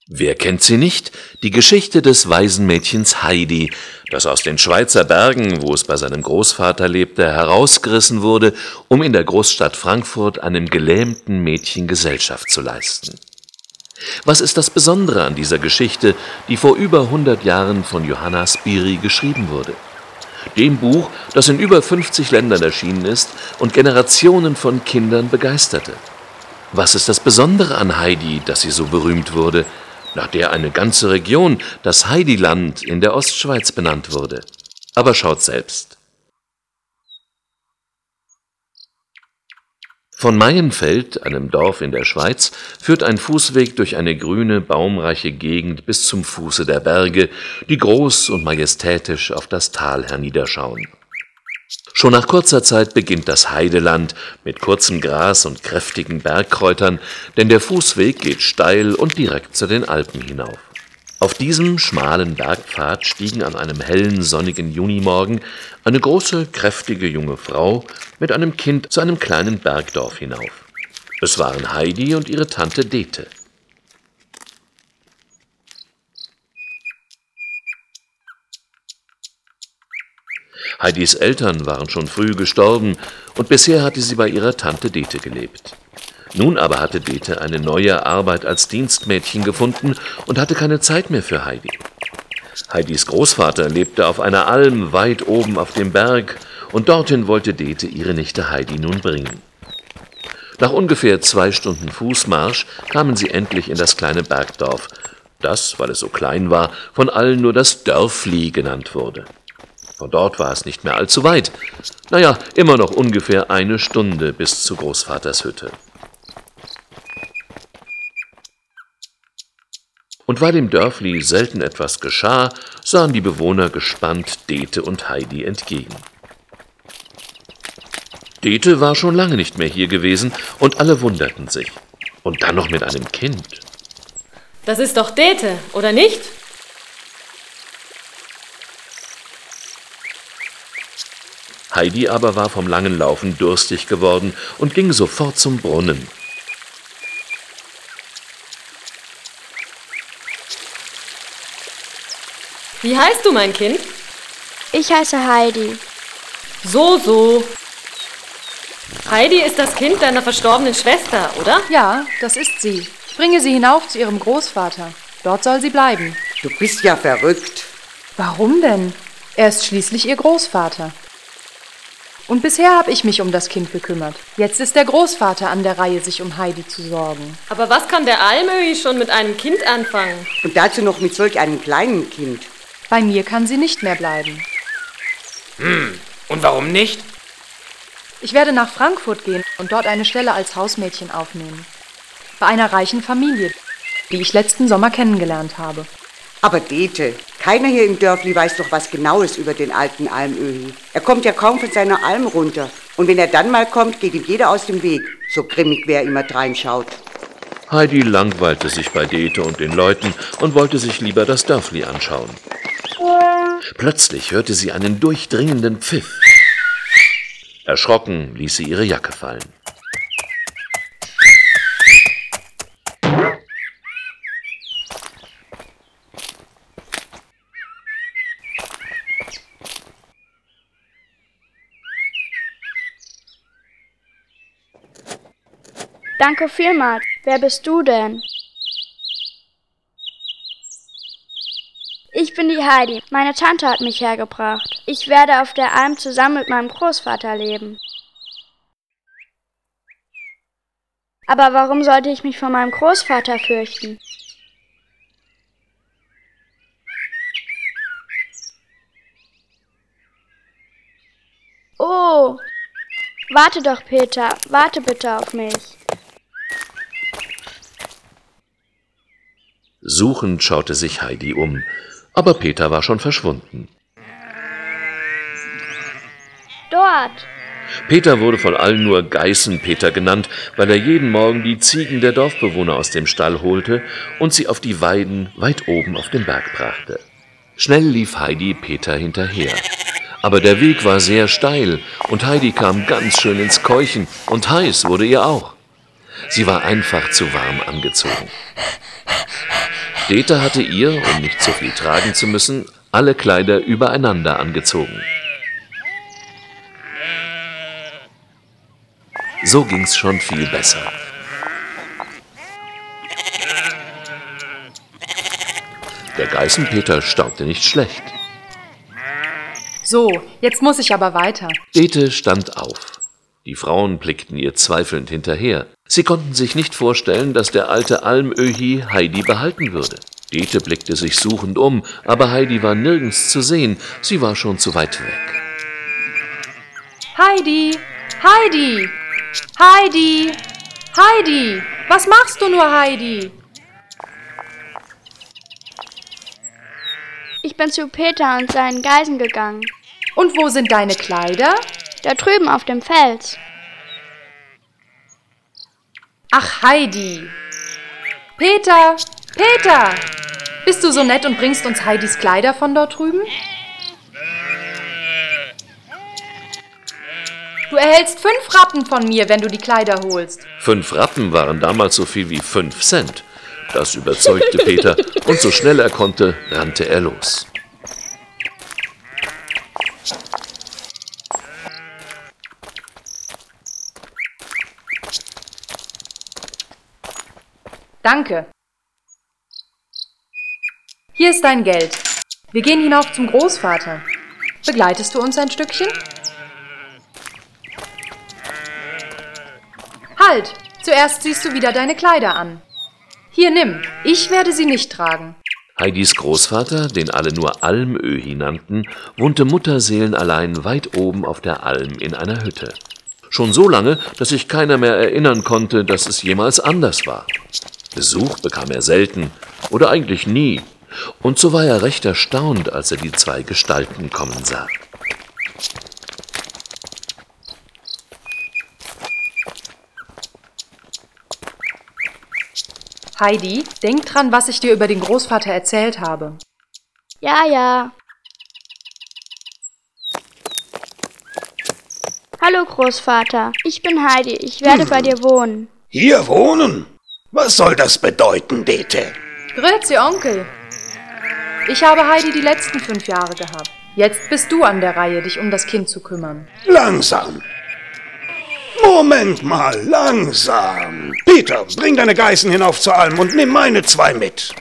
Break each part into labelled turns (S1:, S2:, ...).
S1: Wer kennt sie nicht? Die Geschichte des Waisenmädchens Heidi, das aus den Schweizer Bergen, wo es bei seinem Großvater lebte, herausgerissen wurde, um in der Großstadt Frankfurt einem gelähmten Mädchen Gesellschaft zu leisten. Was ist das Besondere an dieser Geschichte, die vor über 100 Jahren von Johanna Spyri geschrieben wurde? Dem Buch, das in über 50 Ländern erschienen ist und Generationen von Kindern begeisterte. Was ist das Besondere an Heidi, dass sie so berühmt wurde, nach der eine ganze Region, das Heidiland, in der Ostschweiz benannt wurde? Aber schaut selbst. Von Maienfeld, einem Dorf in der Schweiz, führt ein Fußweg durch eine grüne, baumreiche Gegend bis zum Fuße der Berge, die groß und majestätisch auf das Tal herniederschauen. Schon nach kurzer Zeit beginnt das Heideland mit kurzem Gras und kräftigen Bergkräutern, denn der Fußweg geht steil und direkt zu den Alpen hinauf. Auf diesem schmalen Bergpfad stiegen an einem hellen, sonnigen Junimorgen eine große, kräftige junge Frau mit einem Kind zu einem kleinen Bergdorf hinauf. Es waren Heidi und ihre Tante Dete. Heidis Eltern waren schon früh gestorben und bisher hatte sie bei ihrer Tante Dete gelebt. Nun aber hatte Dete eine neue Arbeit als Dienstmädchen gefunden und hatte keine Zeit mehr für Heidi. Heidis Großvater lebte auf einer Alm weit oben auf dem Berg und dorthin wollte Dete ihre Nichte Heidi nun bringen. Nach ungefähr 2 Stunden Fußmarsch kamen sie endlich in das kleine Bergdorf, das, weil es so klein war, von allen nur das Dörfli genannt wurde. Von dort war es nicht mehr allzu weit. Immer noch ungefähr 1 Stunde bis zu Großvaters Hütte. Und weil im Dörfli selten etwas geschah, sahen die Bewohner gespannt Dete und Heidi entgegen. Dete war schon lange nicht mehr hier gewesen und alle wunderten sich. Und dann noch mit einem Kind.
S2: Das ist doch Dete, oder nicht?
S1: Heidi aber war vom langen Laufen durstig geworden und ging sofort zum Brunnen.
S2: Wie heißt du, mein Kind?
S3: Ich heiße Heidi.
S2: So. Heidi ist das Kind deiner verstorbenen Schwester, oder?
S4: Ja, das ist sie. Ich bringe sie hinauf zu ihrem Großvater. Dort soll sie bleiben.
S5: Du bist ja verrückt.
S4: Warum denn? Er ist schließlich ihr Großvater. Und bisher habe ich mich um das Kind gekümmert. Jetzt ist der Großvater an der Reihe, sich um Heidi zu sorgen.
S2: Aber was kann der Almöhi schon mit einem Kind anfangen?
S5: Und dazu noch mit solch einem kleinen Kind.
S4: Bei mir kann sie nicht mehr bleiben.
S6: Und warum nicht?
S4: Ich werde nach Frankfurt gehen und dort eine Stelle als Hausmädchen aufnehmen. Bei einer reichen Familie, die ich letzten Sommer kennengelernt habe.
S5: Aber Dete, keiner hier im Dörfli weiß doch was Genaues über den alten Almöhi. Er kommt ja kaum von seiner Alm runter. Und wenn er dann mal kommt, geht ihm jeder aus dem Weg. So grimmig, wer immer dreinschaut.
S1: Heidi langweilte sich bei Dete und den Leuten und wollte sich lieber das Dörfli anschauen. Plötzlich hörte sie einen durchdringenden Pfiff. Erschrocken ließ sie ihre Jacke fallen.
S3: Danke vielmals. Wer bist du denn? Ich bin die Heidi. Meine Tante hat mich hergebracht. Ich werde auf der Alm zusammen mit meinem Großvater leben. Aber warum sollte ich mich vor meinem Großvater fürchten? Oh, warte doch, Peter. Warte bitte auf mich.
S1: Suchend schaute sich Heidi um, aber Peter war schon verschwunden.
S3: Dort.
S1: Peter wurde von allen nur Geißenpeter genannt, weil er jeden Morgen die Ziegen der Dorfbewohner aus dem Stall holte und sie auf die Weiden weit oben auf den Berg brachte. Schnell lief Heidi Peter hinterher. Aber der Weg war sehr steil und Heidi kam ganz schön ins Keuchen und heiß wurde ihr auch. Sie war einfach zu warm angezogen. Dete hatte ihr, um nicht zu viel tragen zu müssen, alle Kleider übereinander angezogen. So ging's schon viel besser. Der Geißenpeter staunte nicht schlecht.
S4: So, jetzt muss ich aber weiter.
S1: Dete stand auf. Die Frauen blickten ihr zweifelnd hinterher. Sie konnten sich nicht vorstellen, dass der alte Almöhi Heidi behalten würde. Dete blickte sich suchend um, aber Heidi war nirgends zu sehen. Sie war schon zu weit weg.
S4: Heidi! Heidi! Heidi! Heidi! Was machst du nur, Heidi?
S3: Ich bin zu Peter und seinen Geißen gegangen.
S4: Und wo sind deine Kleider?
S3: Da drüben auf dem Fels.
S4: Ach, Heidi! Peter! Peter! Bist du so nett und bringst uns Heidis Kleider von dort drüben? Du erhältst 5 Rappen von mir, wenn du die Kleider holst.
S1: 5 Rappen waren damals so viel wie 5 Cent. Das überzeugte Peter, und so schnell er konnte, rannte er los.
S4: Danke. Hier ist dein Geld. Wir gehen hinauf zum Großvater. Begleitest du uns ein Stückchen? Halt! Zuerst ziehst du wieder deine Kleider an. Hier, nimm. Ich werde sie nicht tragen.
S1: Heidis Großvater, den alle nur Almöhi nannten, wohnte mutterseelenallein weit oben auf der Alm in einer Hütte. Schon so lange, dass sich keiner mehr erinnern konnte, dass es jemals anders war. Besuch bekam er selten oder eigentlich nie. Und so war er recht erstaunt, als er die 2 Gestalten kommen sah.
S4: Heidi, denk dran, was ich dir über den Großvater erzählt habe.
S3: Ja, ja. Hallo Großvater, ich bin Heidi. Ich werde bei dir wohnen.
S7: Hier wohnen? Was soll das bedeuten, Dete?
S4: Grüezi, Onkel. Ich habe Heidi die letzten 5 Jahre gehabt. Jetzt bist du an der Reihe, dich um das Kind zu kümmern.
S7: Langsam. Moment mal, langsam. Peter, bring deine Geißen hinauf zur Alm und nimm meine 2 mit.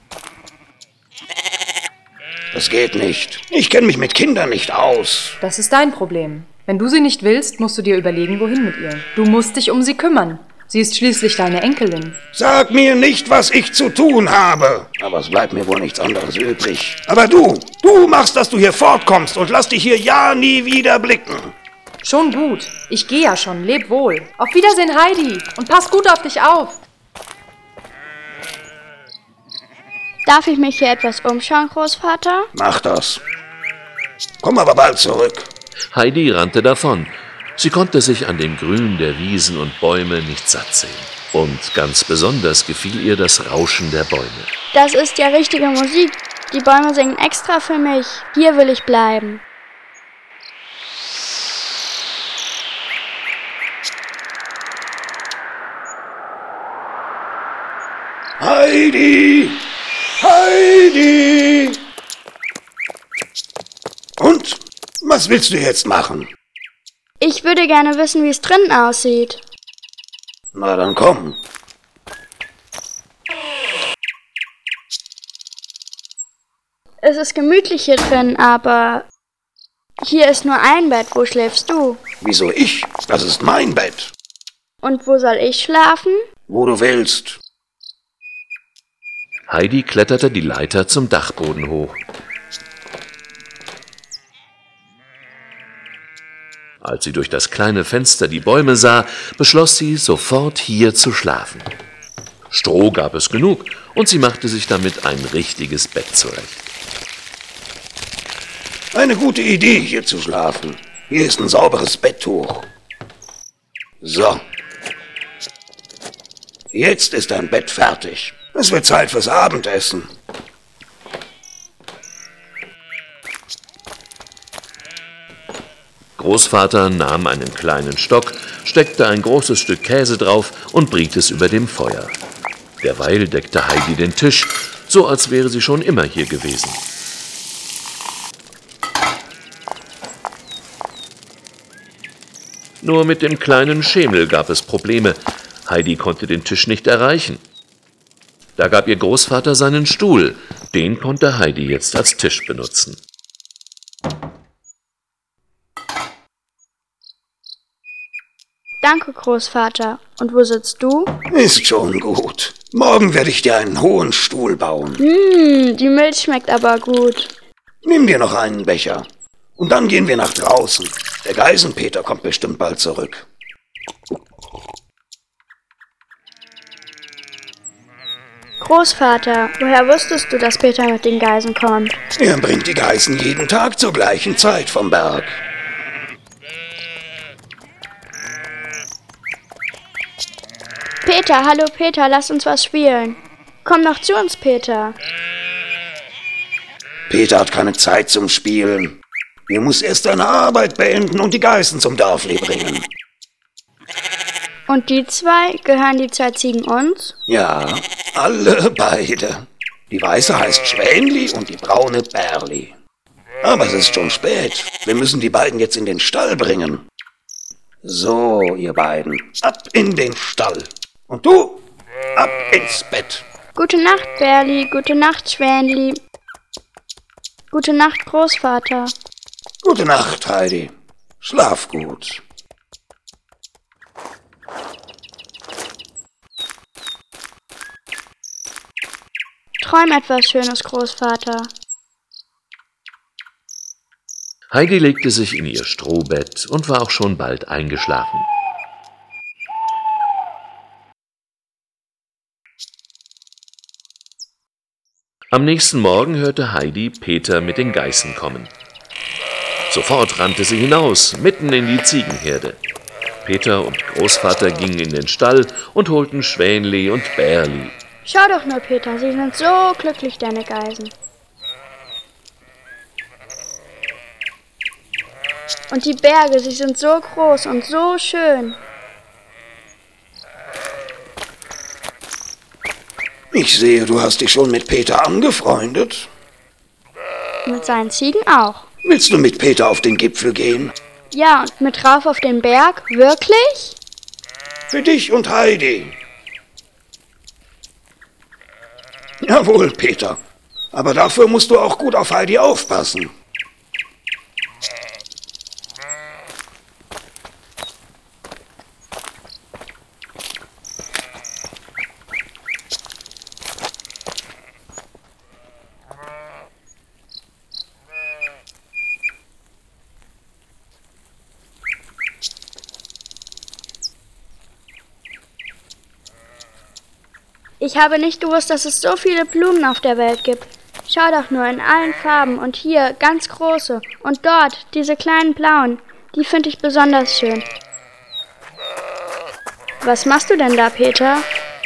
S7: Das geht nicht. Ich kenne mich mit Kindern nicht aus.
S4: Das ist dein Problem. Wenn du sie nicht willst, musst du dir überlegen, wohin mit ihr. Du musst dich um sie kümmern. Sie ist schließlich deine Enkelin.
S7: Sag mir nicht, was ich zu tun habe. Aber es bleibt mir wohl nichts anderes übrig. Aber du machst, dass du hier fortkommst und lass dich hier ja nie wieder blicken.
S4: Schon gut. Ich gehe ja schon. Leb wohl. Auf Wiedersehen, Heidi. Und pass gut auf dich auf.
S3: Darf ich mich hier etwas umschauen, Großvater?
S7: Mach das. Komm aber bald zurück.
S1: Heidi rannte davon. Sie konnte sich an dem Grün der Wiesen und Bäume nicht satt sehen. Und ganz besonders gefiel ihr das Rauschen der Bäume.
S3: Das ist ja richtige Musik. Die Bäume singen extra für mich. Hier will ich bleiben.
S7: Heidi! Heidi! Und? Was willst du jetzt machen?
S3: Ich würde gerne wissen, wie es drinnen aussieht.
S7: Na dann komm.
S3: Es ist gemütlich hier drin, aber hier ist nur ein Bett. Wo schläfst du?
S7: Wieso ich? Das ist mein Bett.
S3: Und wo soll ich schlafen?
S7: Wo du willst.
S1: Heidi kletterte die Leiter zum Dachboden hoch. Als sie durch das kleine Fenster die Bäume sah, beschloss sie, sofort hier zu schlafen. Stroh gab es genug, und sie machte sich damit ein richtiges Bett zurecht.
S7: Eine gute Idee, hier zu schlafen. Hier ist ein sauberes Betttuch. So. Jetzt ist dein Bett fertig. Es wird Zeit fürs Abendessen.
S1: Großvater nahm einen kleinen Stock, steckte ein großes Stück Käse drauf und briet es über dem Feuer. Derweil deckte Heidi den Tisch, so als wäre sie schon immer hier gewesen. Nur mit dem kleinen Schemel gab es Probleme. Heidi konnte den Tisch nicht erreichen. Da gab ihr Großvater seinen Stuhl. Den konnte Heidi jetzt als Tisch benutzen.
S3: Danke, Großvater. Und wo sitzt du?
S7: Ist schon gut. Morgen werde ich dir einen hohen Stuhl bauen.
S3: Die Milch schmeckt aber gut.
S7: Nimm dir noch einen Becher. Und dann gehen wir nach draußen. Der Geißenpeter kommt bestimmt bald zurück.
S3: Großvater, woher wusstest du, dass Peter mit den Geißen kommt?
S7: Er bringt die Geißen jeden Tag zur gleichen Zeit vom Berg.
S3: Peter, hallo Peter, lass uns was spielen. Komm doch zu uns, Peter.
S7: Peter hat keine Zeit zum Spielen. Er muss erst seine Arbeit beenden und die Geißen zum Dörfli bringen.
S3: Und die zwei, gehören die zwei Ziegen uns?
S7: Ja, alle beide. Die weiße heißt Schwänli und die braune Bärli. Aber es ist schon spät. Wir müssen die beiden jetzt in den Stall bringen. So, ihr beiden, ab in den Stall. Und du, ab ins Bett.
S3: Gute Nacht, Bärli, gute Nacht, Schwänli. Gute Nacht, Großvater.
S7: Gute Nacht, Heidi. Schlaf gut.
S3: Träum etwas Schönes, Großvater.
S1: Heidi legte sich in ihr Strohbett und war auch schon bald eingeschlafen. Am nächsten Morgen hörte Heidi Peter mit den Geißen kommen. Sofort rannte sie hinaus, mitten in die Ziegenherde. Peter und Großvater gingen in den Stall und holten Schwänli und Bärli.
S3: Schau doch nur, Peter, sie sind so glücklich, deine Geißen. Und die Berge, sie sind so groß und so schön.
S7: Ich sehe, du hast dich schon mit Peter angefreundet.
S3: Mit seinen Ziegen auch.
S7: Willst du mit Peter auf den Gipfel gehen?
S3: Ja, und mit rauf auf den Berg? Wirklich?
S7: Für dich und Heidi. Jawohl, Peter. Aber dafür musst du auch gut auf Heidi aufpassen.
S3: Ich habe nicht gewusst, dass es so viele Blumen auf der Welt gibt. Schau doch nur, in allen Farben und hier ganz große und dort diese kleinen blauen. Die finde ich besonders schön. Was machst du denn da, Peter?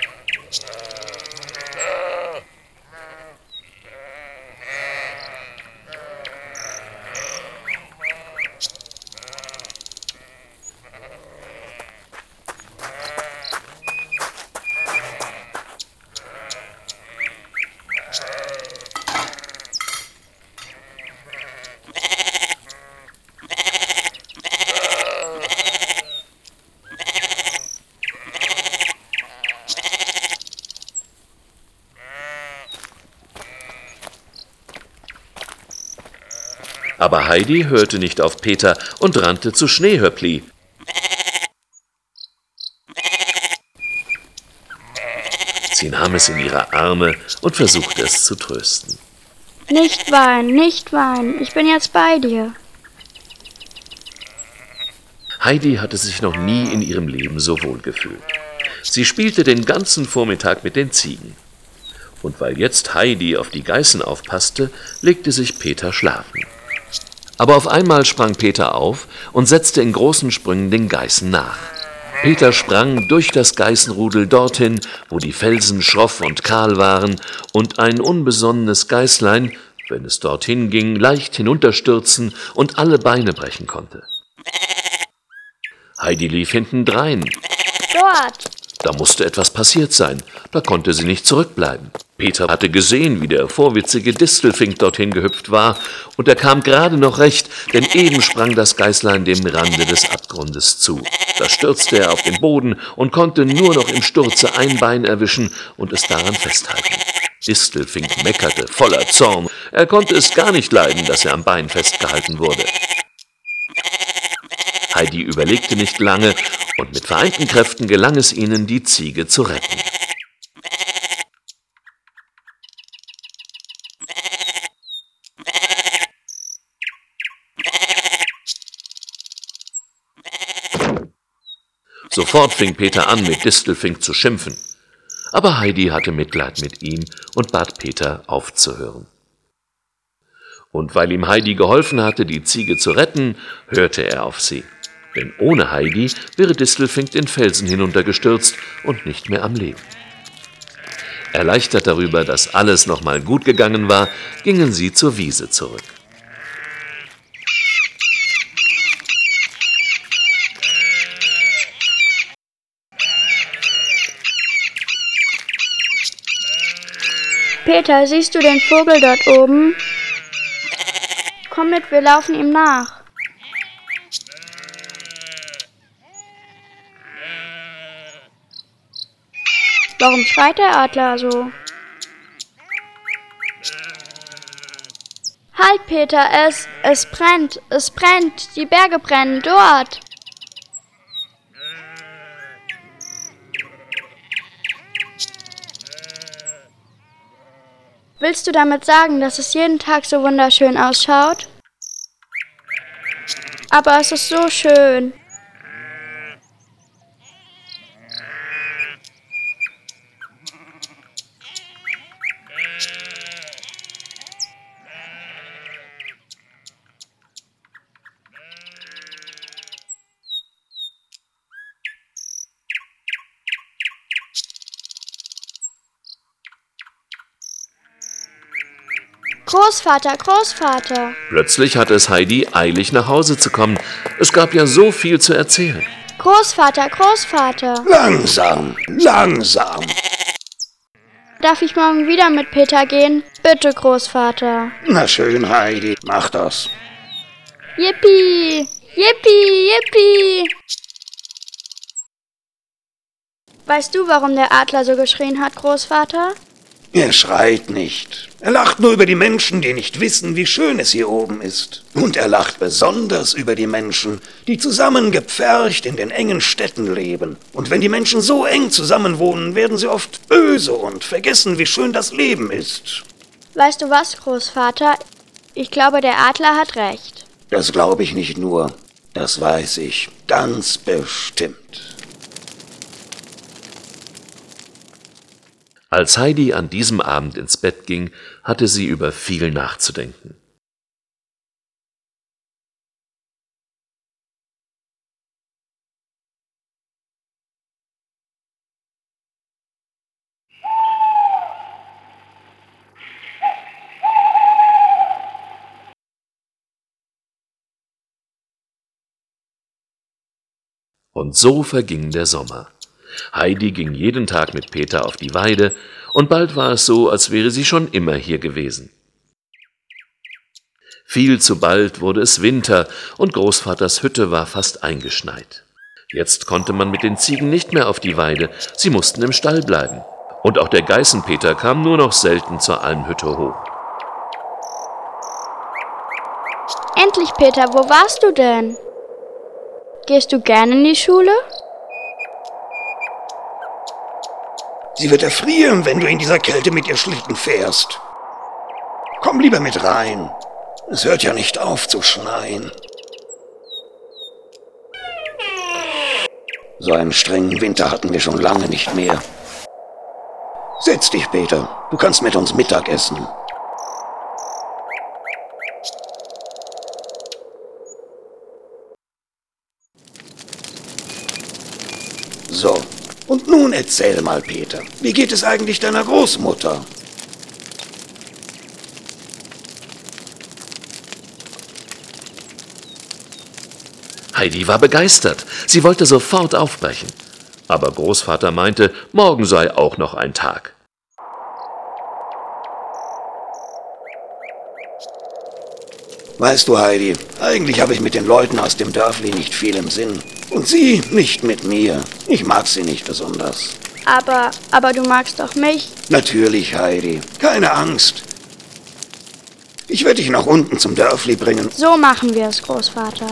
S1: Aber Heidi hörte nicht auf Peter und rannte zu Schneehöppli. Sie nahm es in ihre Arme und versuchte es zu trösten.
S3: Nicht weinen, ich bin jetzt bei dir.
S1: Heidi hatte sich noch nie in ihrem Leben so wohl gefühlt. Sie spielte den ganzen Vormittag mit den Ziegen. Und weil jetzt Heidi auf die Geißen aufpasste, legte sich Peter schlafen. Aber auf einmal sprang Peter auf und setzte in großen Sprüngen den Geißen nach. Peter sprang durch das Geißenrudel dorthin, wo die Felsen schroff und kahl waren und ein unbesonnenes Geißlein, wenn es dorthin ging, leicht hinunterstürzen und alle Beine brechen konnte. Heidi lief hintendrein.
S3: Dort!
S1: Da musste etwas passiert sein, da konnte sie nicht zurückbleiben. Peter hatte gesehen, wie der vorwitzige Distelfink dorthin gehüpft war, und er kam gerade noch recht, denn eben sprang das Geißlein dem Rande des Abgrundes zu. Da stürzte er auf den Boden und konnte nur noch im Sturze ein Bein erwischen und es daran festhalten. Distelfink meckerte voller Zorn. Er konnte es gar nicht leiden, dass er am Bein festgehalten wurde. Heidi überlegte nicht lange, und mit vereinten Kräften gelang es ihnen, die Ziege zu retten. Sofort fing Peter an, mit Distelfink zu schimpfen. Aber Heidi hatte Mitleid mit ihm und bat Peter aufzuhören. Und weil ihm Heidi geholfen hatte, die Ziege zu retten, hörte er auf sie. Denn ohne Heidi wäre Distelfink den Felsen hinuntergestürzt und nicht mehr am Leben. Erleichtert darüber, dass alles nochmal gut gegangen war, gingen sie zur Wiese zurück.
S3: Peter, siehst du den Vogel dort oben? Komm mit, wir laufen ihm nach. Warum schreit der Adler so? Halt, Peter, es brennt, die Berge brennen dort. Willst du damit sagen, dass es jeden Tag so wunderschön ausschaut? Aber es ist so schön. Großvater, Großvater!
S1: Plötzlich hatte es Heidi eilig, nach Hause zu kommen. Es gab ja so viel zu erzählen.
S3: Großvater, Großvater!
S7: Langsam, langsam.
S3: Darf ich morgen wieder mit Peter gehen? Bitte, Großvater.
S7: Na schön, Heidi, mach das.
S3: Yippie! Yippie! Yippie! Weißt du, warum der Adler so geschrien hat, Großvater?
S7: Er schreit nicht. Er lacht nur über die Menschen, die nicht wissen, wie schön es hier oben ist. Und er lacht besonders über die Menschen, die zusammengepfercht in den engen Städten leben. Und wenn die Menschen so eng zusammenwohnen, werden sie oft böse und vergessen, wie schön das Leben ist.
S3: Weißt du was, Großvater? Ich glaube, der Adler hat recht.
S7: Das glaube ich nicht nur. Das weiß ich ganz bestimmt.
S1: Als Heidi an diesem Abend ins Bett ging, hatte sie über viel nachzudenken. Und so verging der Sommer. Heidi ging jeden Tag mit Peter auf die Weide, und bald war es so, als wäre sie schon immer hier gewesen. Viel zu bald wurde es Winter, und Großvaters Hütte war fast eingeschneit. Jetzt konnte man mit den Ziegen nicht mehr auf die Weide, sie mussten im Stall bleiben. Und auch der Geißenpeter kam nur noch selten zur Almhütte hoch.
S3: Endlich, Peter, wo warst du denn? Gehst du gerne in die Schule?
S7: Sie wird erfrieren, wenn du in dieser Kälte mit ihr Schlitten fährst. Komm lieber mit rein. Es hört ja nicht auf zu schneien. So einen strengen Winter hatten wir schon lange nicht mehr. Setz dich, Peter. Du kannst mit uns Mittag essen. So. Und nun erzähl mal, Peter, wie geht es eigentlich deiner Großmutter?
S1: Heidi war begeistert. Sie wollte sofort aufbrechen. Aber Großvater meinte, morgen sei auch noch ein Tag.
S7: Weißt du, Heidi, eigentlich habe ich mit den Leuten aus dem Dörfli nicht viel im Sinn. Und sie nicht mit mir. Ich mag sie nicht besonders.
S3: Aber du magst doch mich.
S7: Natürlich, Heidi. Keine Angst. Ich werde dich nach unten zum Dörfli bringen.
S3: So machen wir es, Großvater.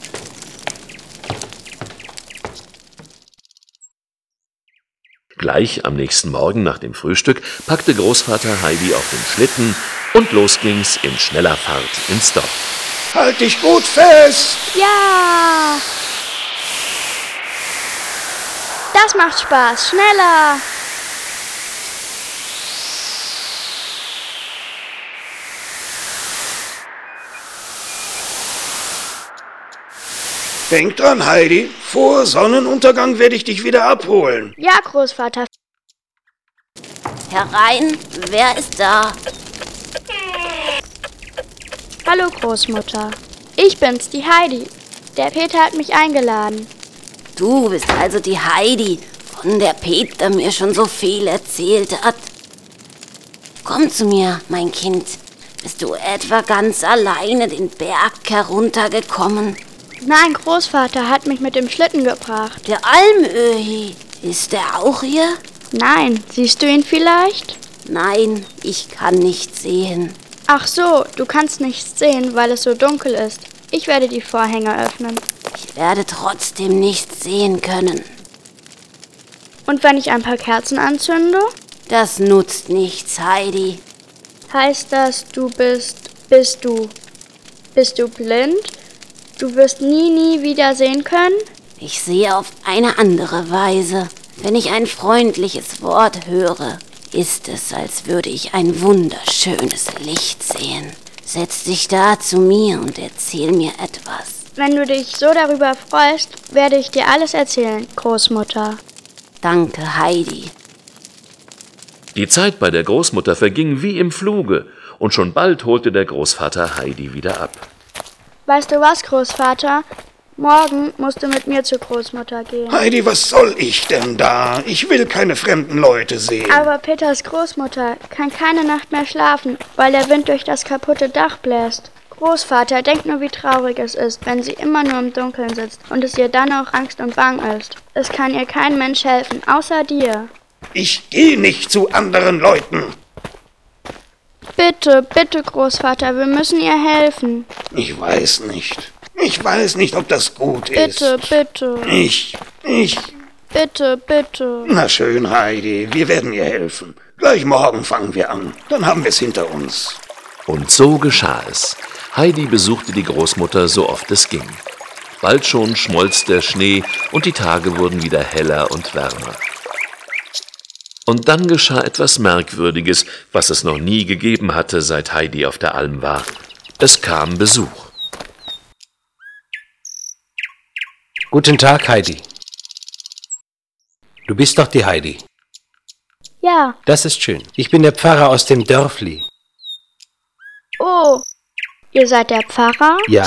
S1: Gleich am nächsten Morgen nach dem Frühstück packte Großvater Heidi auf den Schlitten und los ging's in schneller Fahrt ins Dorf.
S7: Halt dich gut fest!
S3: Ja! Das macht Spaß. Schneller!
S7: Denk dran, Heidi. Vor Sonnenuntergang werde ich dich wieder abholen.
S3: Ja, Großvater.
S8: Herein, wer ist da?
S3: Hallo, Großmutter. Ich bin's, die Heidi. Der Peter hat mich eingeladen.
S8: Du bist also die Heidi, von der Peter mir schon so viel erzählt hat. Komm zu mir, mein Kind. Bist du etwa ganz alleine den Berg heruntergekommen?
S3: Nein, Großvater hat mich mit dem Schlitten gebracht.
S8: Der Almöhi, ist der auch hier?
S3: Nein, siehst du ihn vielleicht?
S8: Nein, ich kann nicht sehen.
S3: Ach so, du kannst nichts sehen, weil es so dunkel ist. Ich werde die Vorhänge öffnen.
S8: Ich werde trotzdem nichts sehen können.
S3: Und wenn ich ein paar Kerzen anzünde?
S8: Das nutzt nichts, Heidi.
S3: Heißt das, bist du blind? Du wirst nie wieder sehen können?
S8: Ich sehe auf eine andere Weise. Wenn ich ein freundliches Wort höre, ist es, als würde ich ein wunderschönes Licht sehen. Setz dich da zu mir und erzähl mir etwas.
S3: Wenn du dich so darüber freust, werde ich dir alles erzählen, Großmutter.
S8: Danke, Heidi.
S1: Die Zeit bei der Großmutter verging wie im Fluge, und schon bald holte der Großvater Heidi wieder ab.
S3: Weißt du was, Großvater? Morgen musst du mit mir zur Großmutter gehen.
S7: Heidi, was soll ich denn da? Ich will keine fremden Leute sehen.
S3: Aber Peters Großmutter kann keine Nacht mehr schlafen, weil der Wind durch das kaputte Dach bläst. Großvater, denk nur, wie traurig es ist, wenn sie immer nur im Dunkeln sitzt und es ihr dann auch Angst und Bang ist. Es kann ihr kein Mensch helfen, außer dir.
S7: Ich gehe nicht zu anderen Leuten.
S3: Bitte, bitte, Großvater, wir müssen ihr helfen.
S7: Ich weiß nicht. Ich weiß nicht, ob das gut ist.
S3: Bitte, bitte.
S7: Ich.
S3: Bitte, bitte.
S7: Na schön, Heidi, wir werden ihr helfen. Gleich morgen fangen wir an. Dann haben wir es hinter uns.
S1: Und so geschah es. Heidi besuchte die Großmutter so oft es ging. Bald schon schmolz der Schnee und die Tage wurden wieder heller und wärmer. Und dann geschah etwas Merkwürdiges, was es noch nie gegeben hatte, seit Heidi auf der Alm war. Es kam Besuch.
S9: Guten Tag, Heidi. Du bist doch die Heidi.
S3: Ja.
S9: Das ist schön. Ich bin der Pfarrer aus dem Dörfli.
S3: Oh, ihr seid der Pfarrer?
S9: Ja.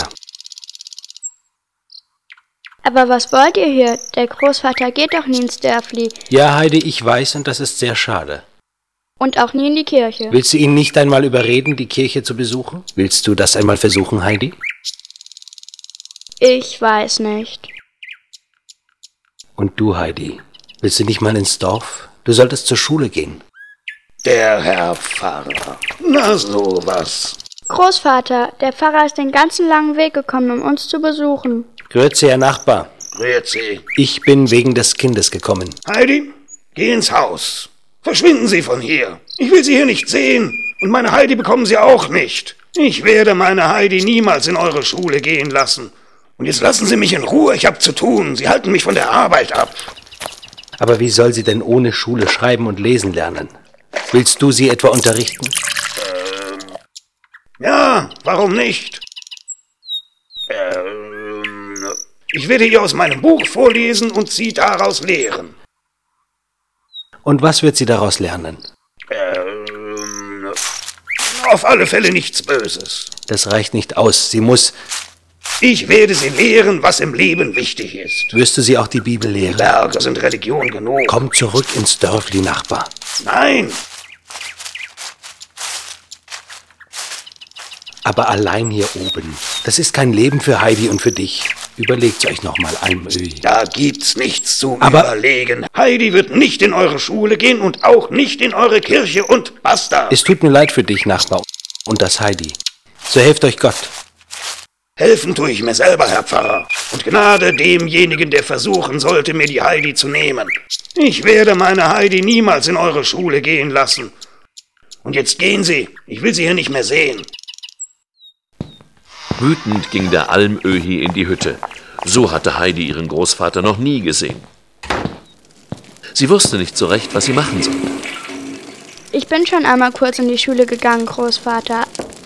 S3: Aber was wollt ihr hier? Der Großvater geht doch nie ins Dörfli.
S9: Ja, Heidi, ich weiß, und das ist sehr schade.
S3: Und auch nie in die Kirche.
S9: Willst du ihn nicht einmal überreden, die Kirche zu besuchen? Willst du das einmal versuchen, Heidi?
S3: Ich weiß nicht.
S9: Und du, Heidi, willst du nicht mal ins Dorf? Du solltest zur Schule gehen.
S7: Der Herr Pfarrer. Na sowas.
S3: Großvater, der Pfarrer ist den ganzen langen Weg gekommen, um uns zu besuchen.
S9: Grüezi, Herr Nachbar.
S7: Grüezi.
S9: Ich bin wegen des Kindes gekommen.
S7: Heidi, geh ins Haus. Verschwinden Sie von hier. Ich will Sie hier nicht sehen. Und meine Heidi bekommen Sie auch nicht. Ich werde meine Heidi niemals in eure Schule gehen lassen. Und jetzt lassen Sie mich in Ruhe, ich hab zu tun. Sie halten mich von der Arbeit ab.
S9: Aber wie soll sie denn ohne Schule schreiben und lesen lernen? Willst du sie etwa unterrichten?
S7: Ja, warum nicht? Ich werde ihr aus meinem Buch vorlesen und sie daraus lehren.
S9: Und was wird sie daraus lernen?
S7: Auf alle Fälle nichts Böses.
S9: Das reicht nicht aus. Sie muss...
S7: Ich werde sie lehren, was im Leben wichtig ist.
S9: Wirst du sie auch die Bibel lehren?
S7: Berge sind Religion genug.
S9: Komm zurück ins Dörfli, Nachbar.
S7: Nein!
S9: Aber allein hier oben, das ist kein Leben für Heidi und für dich. Überlegt's euch nochmal, Almöhi.
S7: Da gibt's nichts zu überlegen. Heidi wird nicht in eure Schule gehen und auch nicht in eure Kirche und basta.
S9: Es tut mir leid für dich, Nachbar, und das Heidi. So helft euch Gott.
S7: Helfen tue ich mir selber, Herr Pfarrer. Und Gnade demjenigen, der versuchen sollte, mir die Heidi zu nehmen. Ich werde meine Heidi niemals in eure Schule gehen lassen. Und jetzt gehen Sie. Ich will Sie hier nicht mehr sehen.
S1: Wütend ging der Almöhi in die Hütte. So hatte Heidi ihren Großvater noch nie gesehen. Sie wusste nicht so recht, was sie machen sollte.
S3: Ich bin schon einmal kurz in die Schule gegangen, Großvater.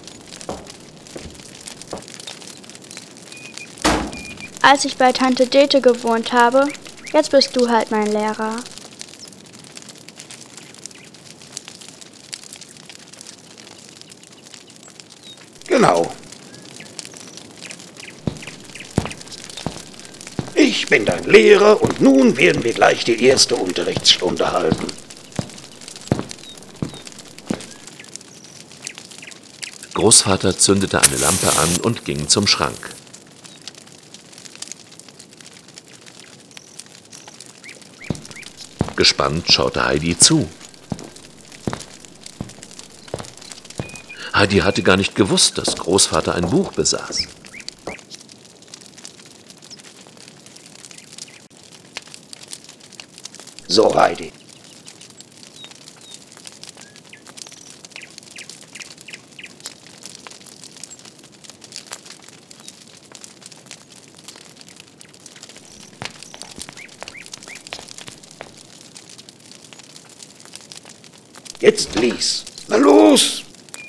S3: Als ich bei Tante Dete gewohnt habe, jetzt bist du halt mein Lehrer.
S7: Genau. Ich bin dein Lehrer und nun werden wir gleich die erste Unterrichtsstunde halten.
S1: Großvater zündete eine Lampe an und ging zum Schrank. Gespannt schaute Heidi zu. Heidi hatte gar nicht gewusst, dass Großvater ein Buch besaß.
S7: So, Heidi. Jetzt lies. Na los!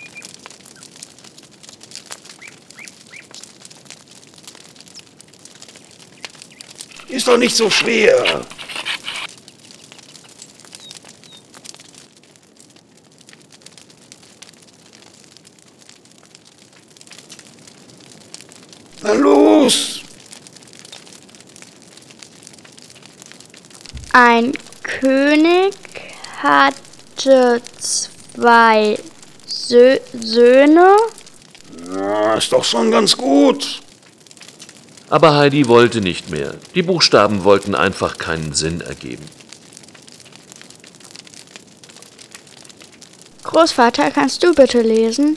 S7: Ist doch nicht so schwer. Na los!
S3: Ein König hatte 2 Söhne.
S7: Na, ist doch schon ganz gut.
S1: Aber Heidi wollte nicht mehr. Die Buchstaben wollten einfach keinen Sinn ergeben.
S3: Großvater, kannst du bitte lesen?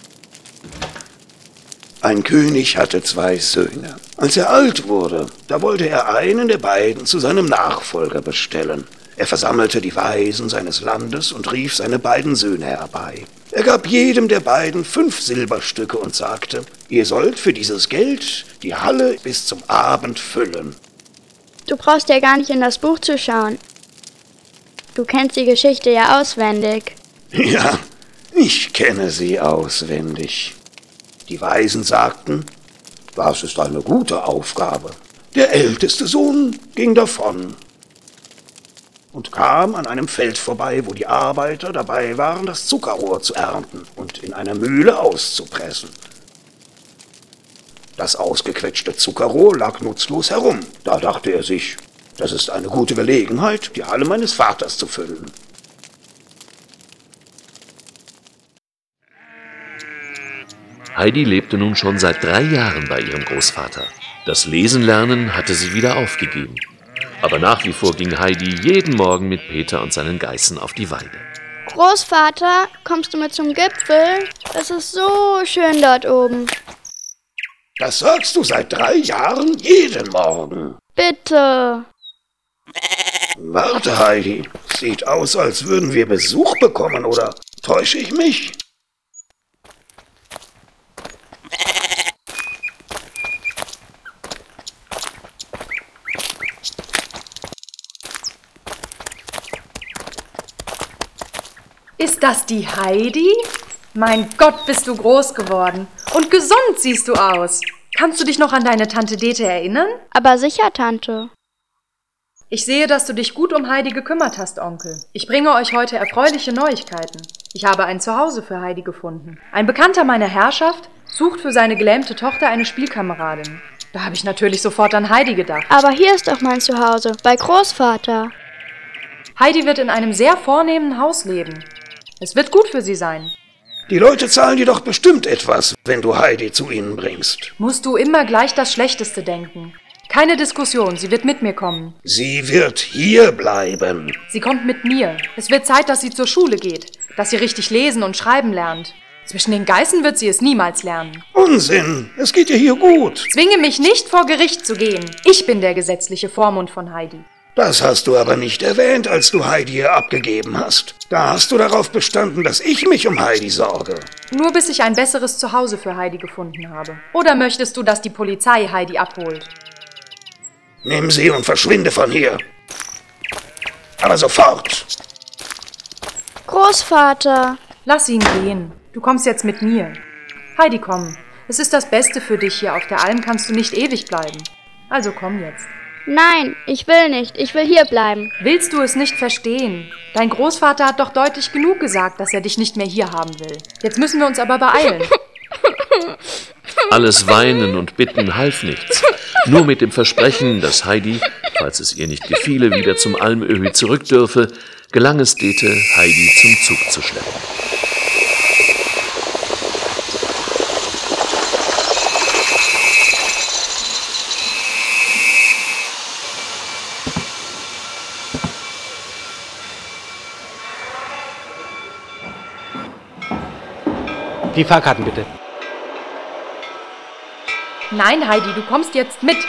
S7: Ein König hatte 2 Söhne. Als er alt wurde, da wollte er einen der beiden zu seinem Nachfolger bestellen. Er versammelte die Weisen seines Landes und rief seine beiden Söhne herbei. Er gab jedem der beiden 5 Silberstücke und sagte, ihr sollt für dieses Geld die Halle bis zum Abend füllen.
S3: Du brauchst ja gar nicht in das Buch zu schauen. Du kennst die Geschichte ja auswendig.
S7: Ja, ich kenne sie auswendig. Die Weisen sagten, das ist eine gute Aufgabe. Der älteste Sohn ging davon und kam an einem Feld vorbei, wo die Arbeiter dabei waren, das Zuckerrohr zu ernten und in einer Mühle auszupressen. Das ausgequetschte Zuckerrohr lag nutzlos herum. Da dachte er sich, das ist eine gute Gelegenheit, die Halle meines Vaters zu füllen.
S1: Heidi lebte nun schon seit 3 Jahren bei ihrem Großvater. Das Lesenlernen hatte sie wieder aufgegeben. Aber nach wie vor ging Heidi jeden Morgen mit Peter und seinen Geißen auf die Weide.
S3: Großvater, kommst du mit zum Gipfel? Es ist so schön dort oben.
S7: Das sagst du seit 3 Jahren jeden Morgen.
S3: Bitte.
S7: Warte, Heidi. Sieht aus, als würden wir Besuch bekommen, oder täusche ich mich?
S4: Ist das die Heidi? Mein Gott, bist du groß geworden. Und gesund siehst du aus. Kannst du dich noch an deine Tante Dete erinnern?
S3: Aber sicher, Tante.
S4: Ich sehe, dass du dich gut um Heidi gekümmert hast, Onkel. Ich bringe euch heute erfreuliche Neuigkeiten. Ich habe ein Zuhause für Heidi gefunden. Ein Bekannter meiner Herrschaft sucht für seine gelähmte Tochter eine Spielkameradin. Da habe ich natürlich sofort an Heidi gedacht.
S3: Aber hier ist doch mein Zuhause, bei Großvater.
S4: Heidi wird in einem sehr vornehmen Haus leben. Es wird gut für sie sein.
S7: Die Leute zahlen dir doch bestimmt etwas, wenn du Heidi zu ihnen bringst.
S4: Musst du immer gleich das Schlechteste denken. Keine Diskussion, sie wird mit mir kommen.
S7: Sie wird hier bleiben.
S4: Sie kommt mit mir. Es wird Zeit, dass sie zur Schule geht, dass sie richtig lesen und schreiben lernt. Zwischen den Geißen wird sie es niemals lernen.
S7: Unsinn, es geht ihr hier gut.
S4: Zwinge mich nicht, vor Gericht zu gehen. Ich bin der gesetzliche Vormund von Heidi.
S7: Das hast du aber nicht erwähnt, als du Heidi hier abgegeben hast. Da hast du darauf bestanden, dass ich mich um Heidi sorge.
S4: Nur bis ich ein besseres Zuhause für Heidi gefunden habe. Oder möchtest du, dass die Polizei Heidi abholt?
S7: Nimm sie und verschwinde von hier. Aber sofort.
S3: Großvater!
S4: Lass ihn gehen. Du kommst jetzt mit mir. Heidi, komm. Es ist das Beste für dich hier. Auf der Alm kannst du nicht ewig bleiben. Also komm jetzt.
S3: Nein, ich will nicht. Ich will hier bleiben.
S4: Willst du es nicht verstehen? Dein Großvater hat doch deutlich genug gesagt, dass er dich nicht mehr hier haben will. Jetzt müssen wir uns aber beeilen.
S1: Alles Weinen und Bitten half nichts. Nur mit dem Versprechen, dass Heidi, falls es ihr nicht gefiele, wieder zum Almöhi zurück dürfe, gelang es Dete, Heidi zum Zug zu schleppen.
S9: Die Fahrkarten bitte.
S4: Nein, Heidi, du kommst jetzt mit.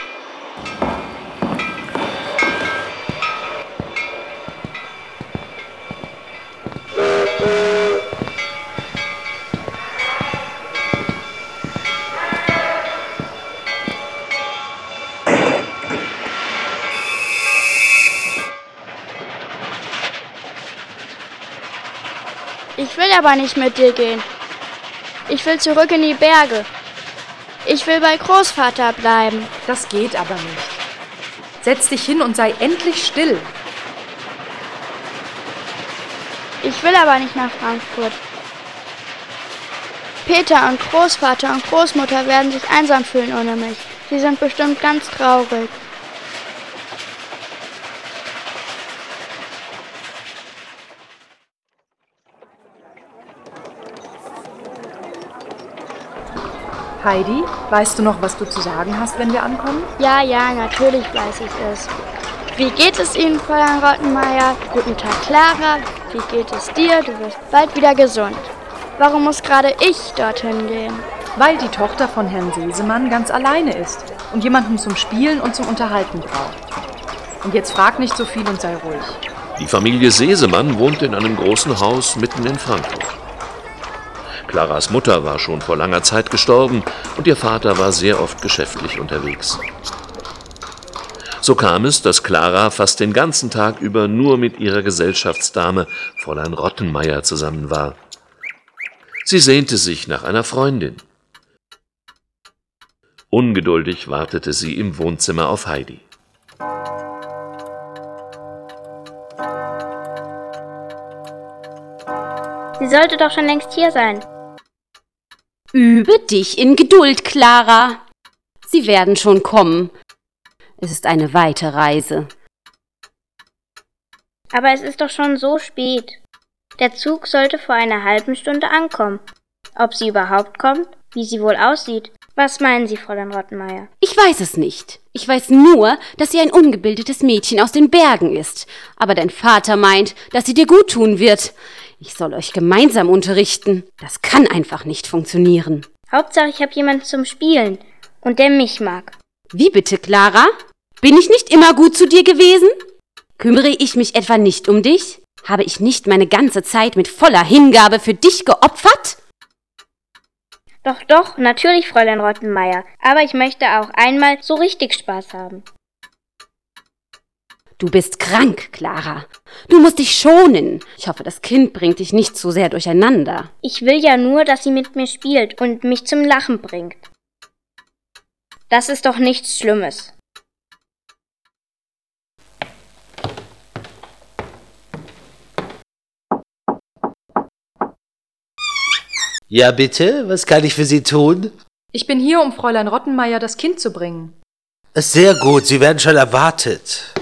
S3: Ich will aber nicht mit dir gehen. Ich will zurück in die Berge. Ich will bei Großvater bleiben.
S4: Das geht aber nicht. Setz dich hin und sei endlich still.
S3: Ich will aber nicht nach Frankfurt. Peter und Großvater und Großmutter werden sich einsam fühlen ohne mich. Sie sind bestimmt ganz traurig.
S4: Heidi, weißt du noch, was du zu sagen hast, wenn wir ankommen?
S3: Ja, natürlich weiß ich es. Wie geht es Ihnen, Fräulein Rottenmeier? Guten Tag, Clara. Wie geht es dir? Du wirst bald wieder gesund. Warum muss gerade ich dorthin gehen?
S4: Weil die Tochter von Herrn Sesemann ganz alleine ist und jemanden zum Spielen und zum Unterhalten braucht. Und jetzt frag nicht so viel und sei ruhig.
S1: Die Familie Sesemann wohnte in einem großen Haus mitten in Frankfurt. Claras Mutter war schon vor langer Zeit gestorben und ihr Vater war sehr oft geschäftlich unterwegs. So kam es, dass Clara fast den ganzen Tag über nur mit ihrer Gesellschaftsdame, Fräulein Rottenmeier, zusammen war. Sie sehnte sich nach einer Freundin. Ungeduldig wartete sie im Wohnzimmer auf Heidi.
S3: Sie sollte doch schon längst hier sein.
S8: Übe dich in Geduld, Clara. Sie werden schon kommen. Es ist eine weite Reise.
S3: Aber es ist doch schon so spät. Der Zug sollte vor einer halben Stunde ankommen. Ob sie überhaupt kommt? Wie sie wohl aussieht? Was meinen Sie, Fräulein Rottenmeier?
S8: Ich weiß es nicht. Ich weiß nur, dass sie ein ungebildetes Mädchen aus den Bergen ist. Aber dein Vater meint, dass sie dir gut tun wird. Ich soll euch gemeinsam unterrichten. Das kann einfach nicht funktionieren.
S3: Hauptsache, ich habe jemanden zum Spielen und der mich mag.
S8: Wie bitte, Clara? Bin ich nicht immer gut zu dir gewesen? Kümmere ich mich etwa nicht um dich? Habe ich nicht meine ganze Zeit mit voller Hingabe für dich geopfert?
S3: Doch, natürlich, Fräulein Rottenmeier. Aber ich möchte auch einmal so richtig Spaß haben.
S8: Du bist krank, Clara. Du musst dich schonen. Ich hoffe, das Kind bringt dich nicht so sehr durcheinander.
S3: Ich will ja nur, dass sie mit mir spielt und mich zum Lachen bringt. Das ist doch nichts Schlimmes.
S9: Ja, bitte? Was kann ich für Sie tun?
S4: Ich bin hier, um Fräulein Rottenmeier das Kind zu bringen.
S9: Sehr gut, Sie werden schon erwartet.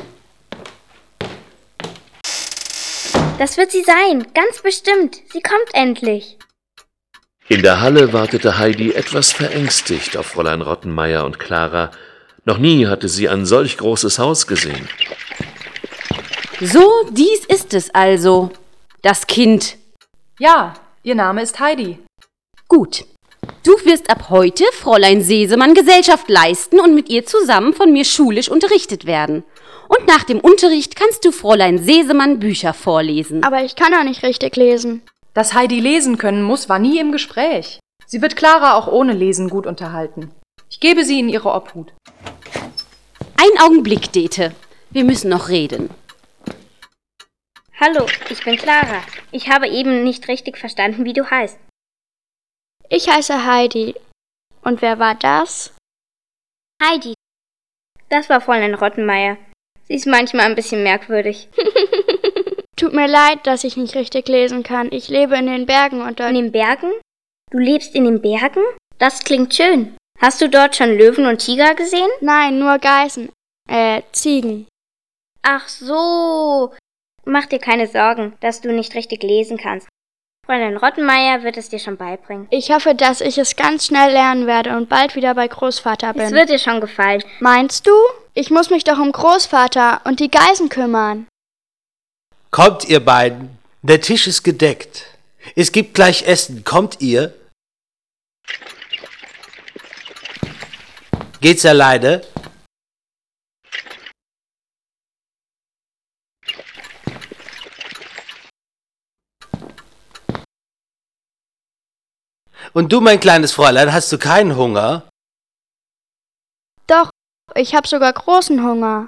S3: Das wird sie sein, ganz bestimmt. Sie kommt endlich.
S1: In der Halle wartete Heidi etwas verängstigt auf Fräulein Rottenmeier und Klara. Noch nie hatte sie ein solch großes Haus gesehen.
S8: So, dies ist es also. Das Kind.
S4: Ja, ihr Name ist Heidi.
S8: Gut. Du wirst ab heute Fräulein Sesemann Gesellschaft leisten und mit ihr zusammen von mir schulisch unterrichtet werden. Und nach dem Unterricht kannst du Fräulein Sesemann Bücher vorlesen.
S3: Aber ich kann doch nicht richtig lesen.
S4: Dass Heidi lesen können muss, war nie im Gespräch. Sie wird Klara auch ohne Lesen gut unterhalten. Ich gebe sie in ihre Obhut.
S8: Ein Augenblick, Dete. Wir müssen noch reden.
S10: Hallo, ich bin Klara. Ich habe eben nicht richtig verstanden, wie du heißt.
S3: Ich heiße Heidi. Und wer war das?
S10: Heidi. Das war Fräulein Rottenmeier. Sie ist manchmal ein bisschen merkwürdig.
S3: Tut mir leid, dass ich nicht richtig lesen kann. Ich lebe in den Bergen und dort...
S10: In den Bergen? Du lebst in den Bergen? Das klingt schön. Hast du dort schon Löwen und Tiger gesehen?
S3: Nein, nur Geißen. Ziegen.
S10: Ach so. Mach dir keine Sorgen, dass du nicht richtig lesen kannst. Fräulein Rottenmeier wird es dir schon beibringen.
S3: Ich hoffe, dass ich es ganz schnell lernen werde und bald wieder bei Großvater bin.
S10: Es wird dir schon gefallen.
S3: Meinst du? Ich muss mich doch um Großvater und die Geißen kümmern.
S9: Kommt, ihr beiden. Der Tisch ist gedeckt. Es gibt gleich Essen. Kommt ihr? Geht's alleine? Und du, mein kleines Fräulein, hast du keinen Hunger?
S3: Doch, ich habe sogar großen Hunger.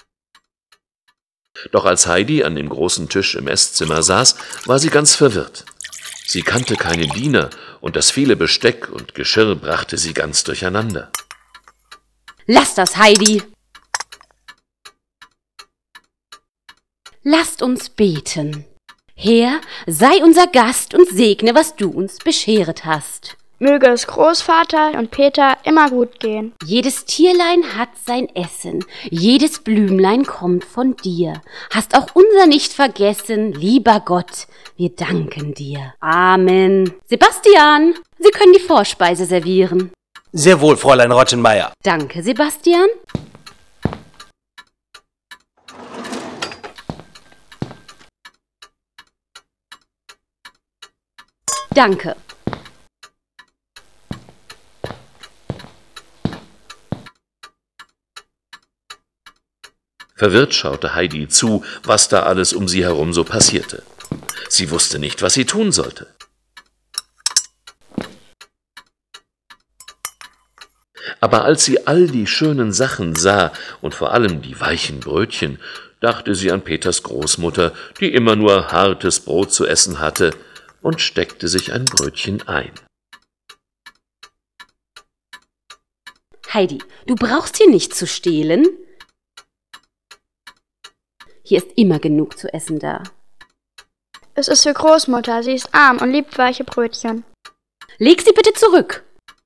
S1: Doch als Heidi an dem großen Tisch im Esszimmer saß, war sie ganz verwirrt. Sie kannte keine Diener, und das viele Besteck und Geschirr brachte sie ganz durcheinander.
S8: Lass das, Heidi! Lasst uns beten. Herr, sei unser Gast und segne, was du uns bescheret hast.
S3: Möge es Großvater und Peter immer gut gehen.
S8: Jedes Tierlein hat sein Essen, jedes Blümlein kommt von dir. Hast auch unser nicht vergessen, lieber Gott, wir danken dir. Amen. Sebastian, Sie können die Vorspeise servieren.
S9: Sehr wohl, Fräulein Rottenmeier.
S8: Danke, Sebastian. Danke.
S1: Verwirrt schaute Heidi zu, was da alles um sie herum so passierte. Sie wusste nicht, was sie tun sollte. Aber als sie all die schönen Sachen sah und vor allem die weichen Brötchen, dachte sie an Peters Großmutter, die immer nur hartes Brot zu essen hatte, und steckte sich ein Brötchen ein.
S8: Heidi, du brauchst hier nicht zu stehlen. Hier ist immer genug zu essen da.
S3: Es ist für Großmutter, sie ist arm und liebt weiche Brötchen.
S8: Leg sie bitte zurück.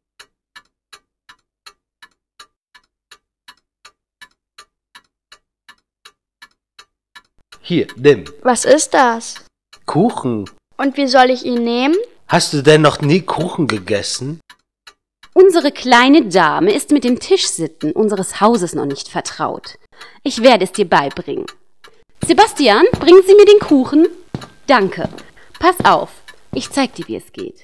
S9: Hier, nimm.
S3: Was ist das?
S9: Kuchen.
S3: Und wie soll ich ihn nehmen?
S9: Hast du denn noch nie Kuchen gegessen?
S8: Unsere kleine Dame ist mit dem Tischsitten unseres Hauses noch nicht vertraut. Ich werde es dir beibringen. Sebastian, bringen Sie mir den Kuchen? Danke. Pass auf, ich zeig dir, wie es geht.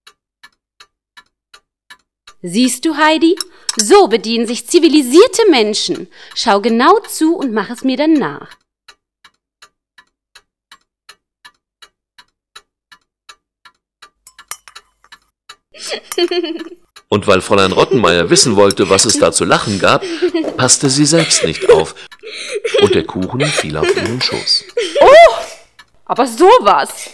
S8: Siehst du, Heidi? So bedienen sich zivilisierte Menschen. Schau genau zu und mach es mir dann nach.
S1: Und weil Fräulein Rottenmeier wissen wollte, was es da zu lachen gab, passte sie selbst nicht auf. Und der Kuchen fiel auf ihren Schoß.
S8: Oh, aber sowas!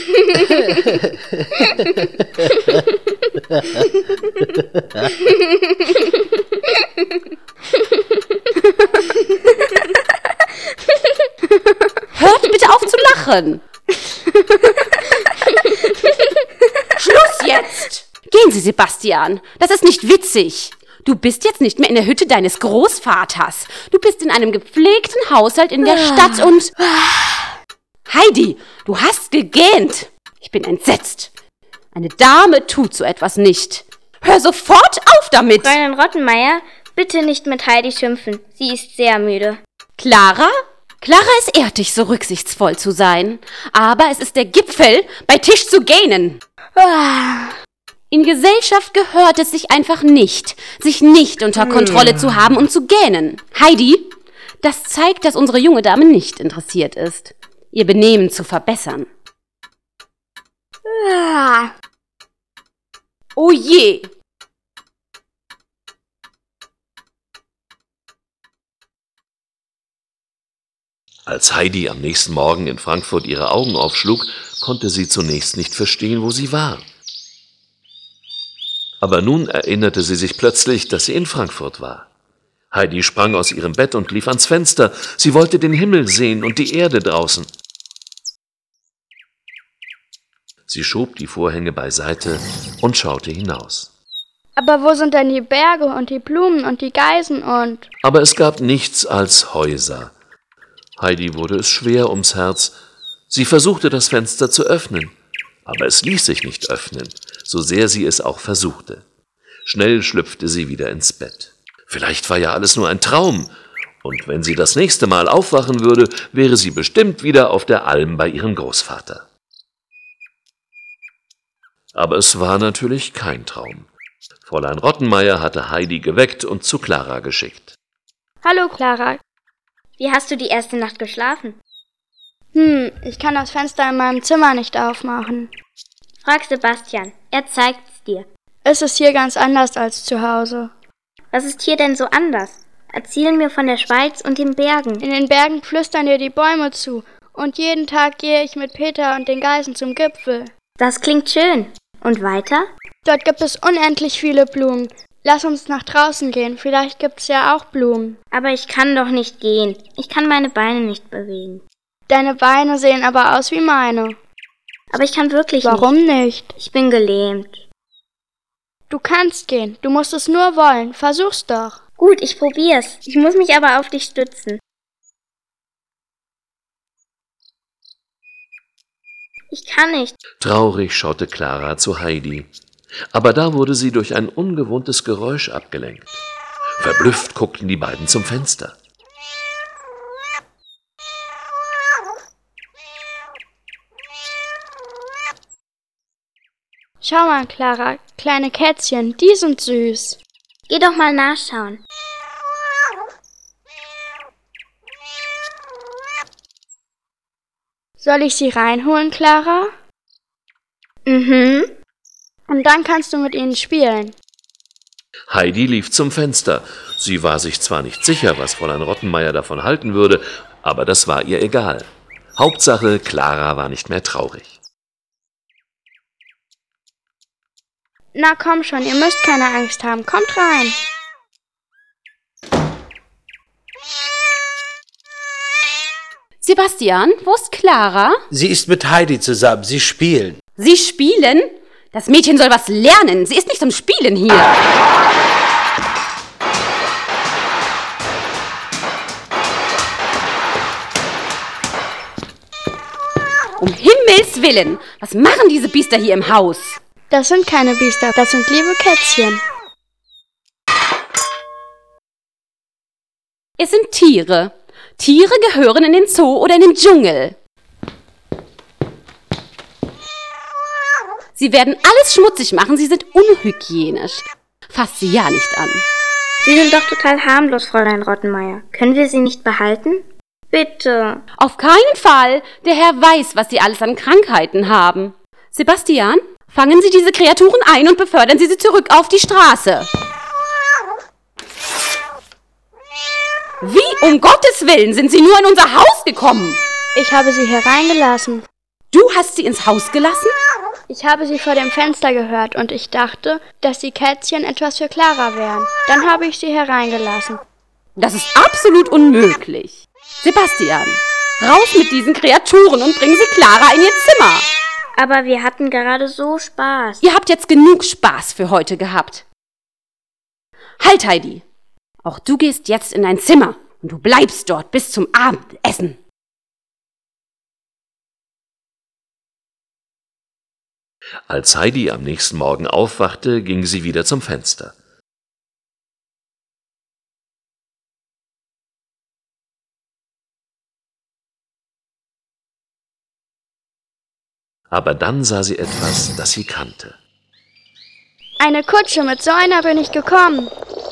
S8: Hört bitte auf zu lachen! Schluss jetzt! Gehen Sie, Sebastian, das ist nicht witzig. Du bist jetzt nicht mehr in der Hütte deines Großvaters. Du bist in einem gepflegten Haushalt in der Stadt und... Heidi, du hast gegähnt. Ich bin entsetzt.
S11: Eine Dame tut so etwas nicht. Hör sofort auf damit!
S10: Fräulein Rottenmeier, bitte nicht mit Heidi schimpfen. Sie ist sehr müde.
S11: Clara? Clara, es ehrt dich, so rücksichtsvoll zu sein. Aber es ist der Gipfel, bei Tisch zu gähnen. In Gesellschaft gehört es sich einfach nicht, sich nicht unter Kontrolle zu haben und zu gähnen. Heidi, das zeigt, dass unsere junge Dame nicht interessiert ist, ihr Benehmen zu verbessern. Oh je!
S1: Als Heidi am nächsten Morgen in Frankfurt ihre Augen aufschlug, konnte sie zunächst nicht verstehen, wo sie war. Aber nun erinnerte sie sich plötzlich, dass sie in Frankfurt war. Heidi sprang aus ihrem Bett und lief ans Fenster. Sie wollte den Himmel sehen und die Erde draußen. Sie schob die Vorhänge beiseite und schaute hinaus.
S3: Aber wo sind denn die Berge und die Blumen und die Geißen und...
S1: Aber es gab nichts als Häuser. Heidi wurde es schwer ums Herz. Sie versuchte, das Fenster zu öffnen, aber es ließ sich nicht öffnen, so sehr sie es auch versuchte. Schnell schlüpfte sie wieder ins Bett. Vielleicht war ja alles nur ein Traum, und wenn sie das nächste Mal aufwachen würde, wäre sie bestimmt wieder auf der Alm bei ihrem Großvater. Aber es war natürlich kein Traum. Fräulein Rottenmeier hatte Heidi geweckt und zu Clara geschickt.
S3: Hallo, Clara.
S10: Wie hast du die erste Nacht geschlafen?
S3: Ich kann das Fenster in meinem Zimmer nicht aufmachen.
S10: Frag Sebastian, er zeigt's dir.
S3: Es ist hier ganz anders als zu Hause.
S10: Was ist hier denn so anders? Erzähl mir von der Schweiz und den Bergen.
S3: In den Bergen flüstern dir die Bäume zu. Und jeden Tag gehe ich mit Peter und den Geißen zum Gipfel.
S10: Das klingt schön. Und weiter?
S3: Dort gibt es unendlich viele Blumen. Lass uns nach draußen gehen, vielleicht gibt's ja auch Blumen.
S10: Aber ich kann doch nicht gehen. Ich kann meine Beine nicht bewegen.
S3: Deine Beine sehen aber aus wie meine.
S10: Aber ich kann wirklich nicht.
S3: Warum nicht?
S10: Ich bin gelähmt.
S3: Du kannst gehen, du musst es nur wollen. Versuch's doch.
S10: Gut, ich probier's. Ich muss mich aber auf dich stützen. Ich kann nicht.
S1: Traurig schaute Clara zu Heidi. Aber da wurde sie durch ein ungewohntes Geräusch abgelenkt. Verblüfft guckten die beiden zum Fenster.
S3: Schau mal, Clara, kleine Kätzchen, die sind süß.
S10: Geh doch mal nachschauen.
S3: Soll ich sie reinholen, Clara?
S10: Mhm.
S3: Und dann kannst du mit ihnen spielen.
S1: Heidi lief zum Fenster. Sie war sich zwar nicht sicher, was Fräulein Rottenmeier davon halten würde, aber das war ihr egal. Hauptsache, Clara war nicht mehr traurig.
S3: Na komm schon, ihr müsst keine Angst haben. Kommt rein.
S11: Sebastian, wo ist Clara?
S9: Sie ist mit Heidi zusammen, sie spielen.
S11: Sie spielen? Das Mädchen soll was lernen. Sie ist nicht zum Spielen hier. Um Himmels Willen! Was machen diese Biester hier im Haus?
S3: Das sind keine Biester, das sind liebe Kätzchen.
S11: Es sind Tiere. Tiere gehören in den Zoo oder in den Dschungel. Sie werden alles schmutzig machen, sie sind unhygienisch. Fasst sie ja nicht an.
S10: Sie sind doch total harmlos, Fräulein Rottenmeier. Können wir sie nicht behalten? Bitte.
S11: Auf keinen Fall. Der Herr weiß, was sie alles an Krankheiten haben. Sebastian, fangen Sie diese Kreaturen ein und befördern Sie sie zurück auf die Straße. Wie um Gottes Willen sind Sie nur in unser Haus gekommen?
S3: Ich habe sie hereingelassen.
S11: Du hast sie ins Haus gelassen?
S3: Ich habe sie vor dem Fenster gehört und ich dachte, dass die Kätzchen etwas für Clara wären. Dann habe ich sie hereingelassen.
S11: Das ist absolut unmöglich. Sebastian, raus mit diesen Kreaturen und bringen Sie Clara in ihr Zimmer.
S10: Aber wir hatten gerade so Spaß.
S11: Ihr habt jetzt genug Spaß für heute gehabt. Halt, Heidi. Auch du gehst jetzt in dein Zimmer und du bleibst dort bis zum Abendessen.
S1: Als Heidi am nächsten Morgen aufwachte, ging sie wieder zum Fenster. Aber dann sah sie etwas, das sie kannte.
S3: Eine Kutsche, mit so einer bin ich gekommen.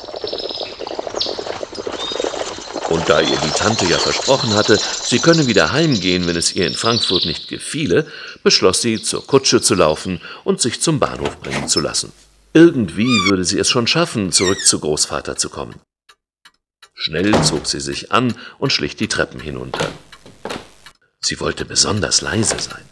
S1: Und da ihr die Tante ja versprochen hatte, sie könne wieder heimgehen, wenn es ihr in Frankfurt nicht gefiele, beschloss sie, zur Kutsche zu laufen und sich zum Bahnhof bringen zu lassen. Irgendwie würde sie es schon schaffen, zurück zu Großvater zu kommen. Schnell zog sie sich an und schlich die Treppen hinunter. Sie wollte besonders leise sein.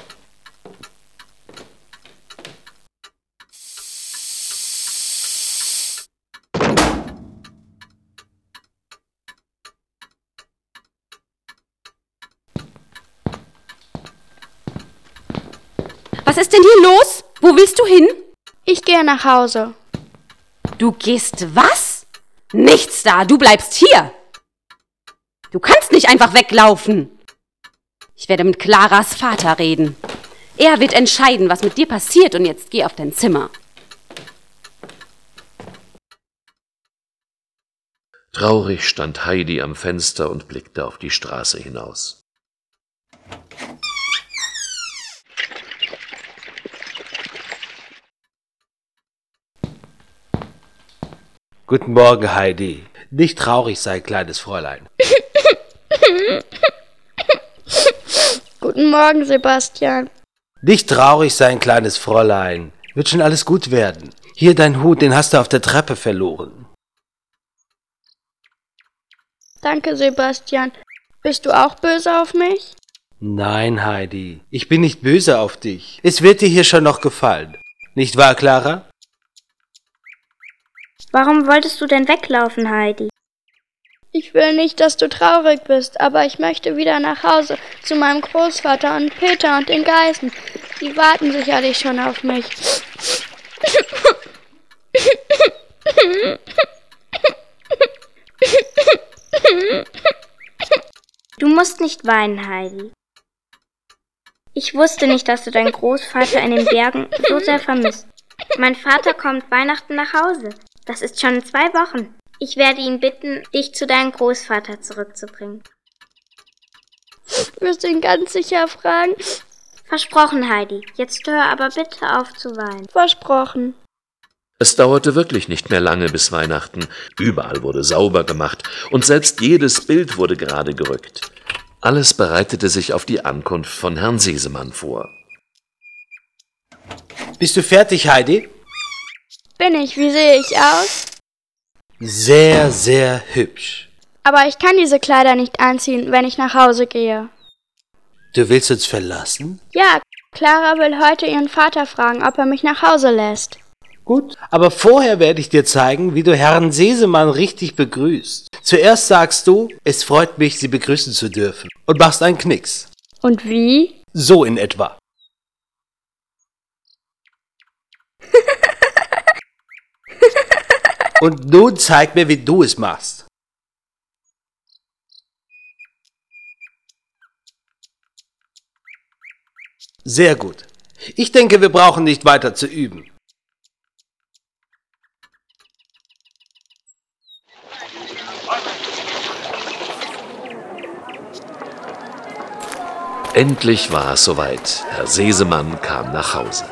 S11: Was ist denn hier los? Wo willst du hin?
S3: Ich gehe nach Hause.
S11: Du gehst was? Nichts da, du bleibst hier. Du kannst nicht einfach weglaufen. Ich werde mit Claras Vater reden. Er wird entscheiden, was mit dir passiert, und jetzt geh auf dein Zimmer.
S1: Traurig stand Heidi am Fenster und blickte auf die Straße hinaus.
S9: Guten Morgen, Heidi. Nicht traurig sein, kleines Fräulein.
S3: Guten Morgen, Sebastian.
S9: Nicht traurig sein, kleines Fräulein. Wird schon alles gut werden. Hier dein Hut, den hast du auf der Treppe verloren.
S3: Danke, Sebastian. Bist du auch böse auf mich?
S9: Nein, Heidi. Ich bin nicht böse auf dich. Es wird dir hier schon noch gefallen. Nicht wahr, Clara?
S10: Warum wolltest du denn weglaufen, Heidi?
S3: Ich will nicht, dass du traurig bist, aber ich möchte wieder nach Hause zu meinem Großvater und Peter und den Geißen. Die warten sicherlich schon auf mich.
S10: Du musst nicht weinen, Heidi. Ich wusste nicht, dass du deinen Großvater in den Bergen so sehr vermisst. Mein Vater kommt Weihnachten nach Hause. Das ist schon in 2 Wochen. Ich werde ihn bitten, dich zu deinem Großvater zurückzubringen.
S3: Wirst du ihn ganz sicher fragen?
S10: Versprochen, Heidi. Jetzt hör aber bitte auf zu weinen.
S3: Versprochen.
S1: Es dauerte wirklich nicht mehr lange bis Weihnachten. Überall wurde sauber gemacht und selbst jedes Bild wurde gerade gerückt. Alles bereitete sich auf die Ankunft von Herrn Sesemann vor.
S9: Bist du fertig, Heidi?
S3: Bin ich. Wie sehe ich aus?
S9: Sehr, sehr hübsch.
S3: Aber ich kann diese Kleider nicht anziehen, wenn ich nach Hause gehe.
S9: Du willst uns verlassen?
S3: Ja, Clara will heute ihren Vater fragen, ob er mich nach Hause lässt.
S9: Gut, aber vorher werde ich dir zeigen, wie du Herrn Sesemann richtig begrüßt. Zuerst sagst du, es freut mich, Sie begrüßen zu dürfen, und machst einen Knicks.
S3: Und wie?
S9: So in etwa. Und nun zeig mir, wie du es machst. Sehr gut. Ich denke, wir brauchen nicht weiter zu üben.
S1: Endlich war es soweit. Herr Sesemann kam nach Hause.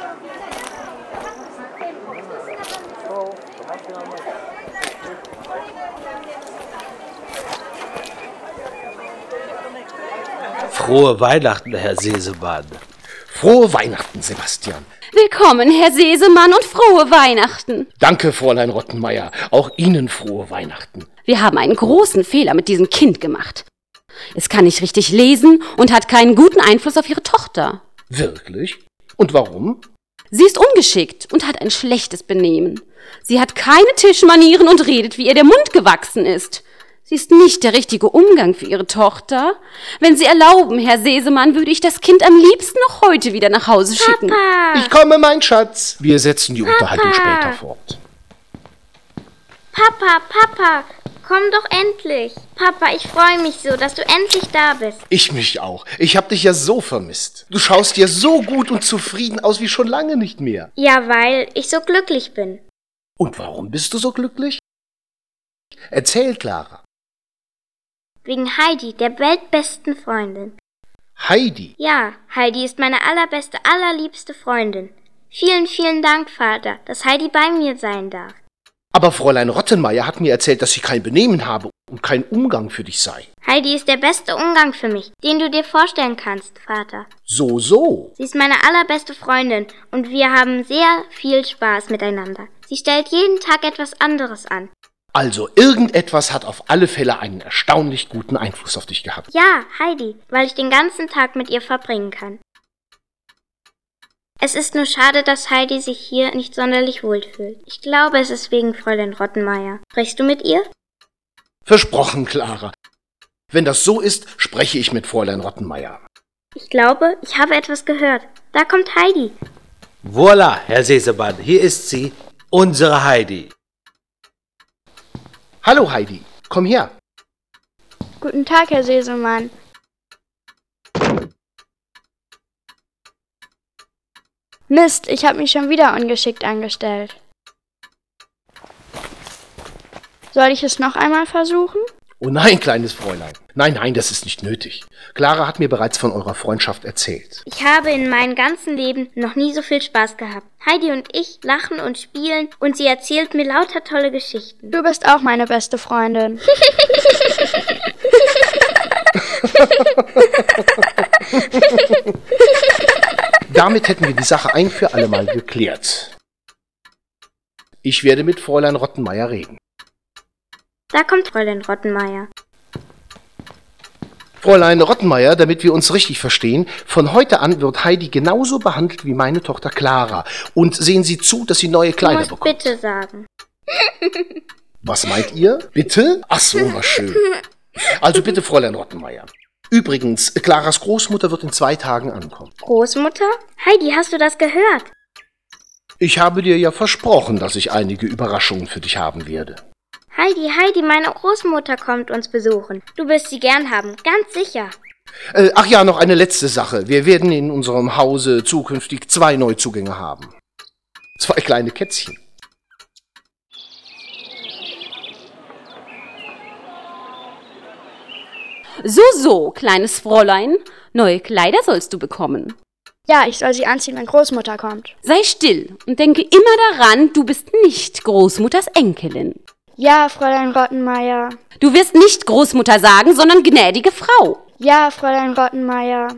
S9: Frohe Weihnachten, Herr Sesemann.
S7: Frohe Weihnachten, Sebastian.
S11: Willkommen, Herr Sesemann, und frohe Weihnachten.
S7: Danke, Fräulein Rottenmeier. Auch Ihnen frohe Weihnachten.
S11: Wir haben einen großen Fehler mit diesem Kind gemacht. Es kann nicht richtig lesen und hat keinen guten Einfluss auf Ihre Tochter.
S7: Wirklich? Und warum?
S11: Sie ist ungeschickt und hat ein schlechtes Benehmen. Sie hat keine Tischmanieren und redet, wie ihr der Mund gewachsen ist. Sie ist nicht der richtige Umgang für Ihre Tochter. Wenn Sie erlauben, Herr Sesemann, würde ich das Kind am liebsten noch heute wieder nach Hause schicken.
S10: Papa!
S7: Ich komme, mein Schatz. Wir setzen die Unterhaltung später fort.
S10: Papa, Komm doch endlich. Papa, ich freue mich so, dass du endlich da bist.
S12: Ich mich auch. Ich hab dich ja so vermisst. Du schaust ja so gut und zufrieden aus wie schon lange nicht mehr.
S10: Ja, weil ich so glücklich bin.
S12: Und warum bist du so glücklich? Erzähl, Clara.
S10: Wegen Heidi, der weltbesten Freundin.
S12: Heidi?
S10: Ja, Heidi ist meine allerbeste, allerliebste Freundin. Vielen, vielen Dank, Vater, dass Heidi bei mir sein darf.
S12: Aber Fräulein Rottenmeier hat mir erzählt, dass sie kein Benehmen habe und kein Umgang für dich sei.
S10: Heidi ist der beste Umgang für mich, den du dir vorstellen kannst, Vater.
S12: So, so.
S10: Sie ist meine allerbeste Freundin und wir haben sehr viel Spaß miteinander. Sie stellt jeden Tag etwas anderes an.
S12: Also irgendetwas hat auf alle Fälle einen erstaunlich guten Einfluss auf dich gehabt.
S10: Ja, Heidi, weil ich den ganzen Tag mit ihr verbringen kann. Es ist nur schade, dass Heidi sich hier nicht sonderlich wohlfühlt. Ich glaube, es ist wegen Fräulein Rottenmeier. Sprichst du mit ihr?
S12: Versprochen, Clara. Wenn das so ist, spreche ich mit Fräulein Rottenmeier.
S10: Ich glaube, ich habe etwas gehört. Da kommt Heidi.
S9: Voilà, Herr Sesemann, hier ist sie, unsere Heidi.
S12: Hallo Heidi, komm her.
S3: Guten Tag, Herr Sesemann. Mist, ich habe mich schon wieder ungeschickt angestellt. Soll ich es noch einmal versuchen?
S12: Oh nein, kleines Fräulein. Nein, das ist nicht nötig. Clara hat mir bereits von eurer Freundschaft erzählt.
S10: Ich habe in meinem ganzen Leben noch nie so viel Spaß gehabt. Heidi und ich lachen und spielen und sie erzählt mir lauter tolle Geschichten.
S3: Du bist auch meine beste Freundin.
S12: Damit hätten wir die Sache ein für alle Mal geklärt. Ich werde mit Fräulein Rottenmeier reden.
S10: Da kommt Fräulein Rottenmeier.
S12: Fräulein Rottenmeier, damit wir uns richtig verstehen, von heute an wird Heidi genauso behandelt wie meine Tochter Clara. Und sehen Sie zu, dass sie neue Kleider bekommt.
S10: Du musst bitte sagen.
S12: Was meint ihr? Bitte? Ach so, war schön. Also bitte, Fräulein Rottenmeier. Übrigens, Claras Großmutter wird in 2 Tagen ankommen.
S10: Großmutter? Heidi, hast du das gehört?
S12: Ich habe dir ja versprochen, dass ich einige Überraschungen für dich haben werde.
S10: Heidi, meine Großmutter kommt uns besuchen. Du wirst sie gern haben, ganz sicher.
S12: Ach ja, noch eine letzte Sache. Wir werden in unserem Hause zukünftig 2 Neuzugänge haben. 2 kleine Kätzchen.
S11: So, kleines Fräulein, neue Kleider sollst du bekommen.
S3: Ja, ich soll sie anziehen, wenn Großmutter kommt.
S11: Sei still und denke immer daran, du bist nicht Großmutters Enkelin.
S3: Ja, Fräulein Rottenmeier.
S11: Du wirst nicht Großmutter sagen, sondern gnädige Frau.
S3: Ja, Fräulein Rottenmeier.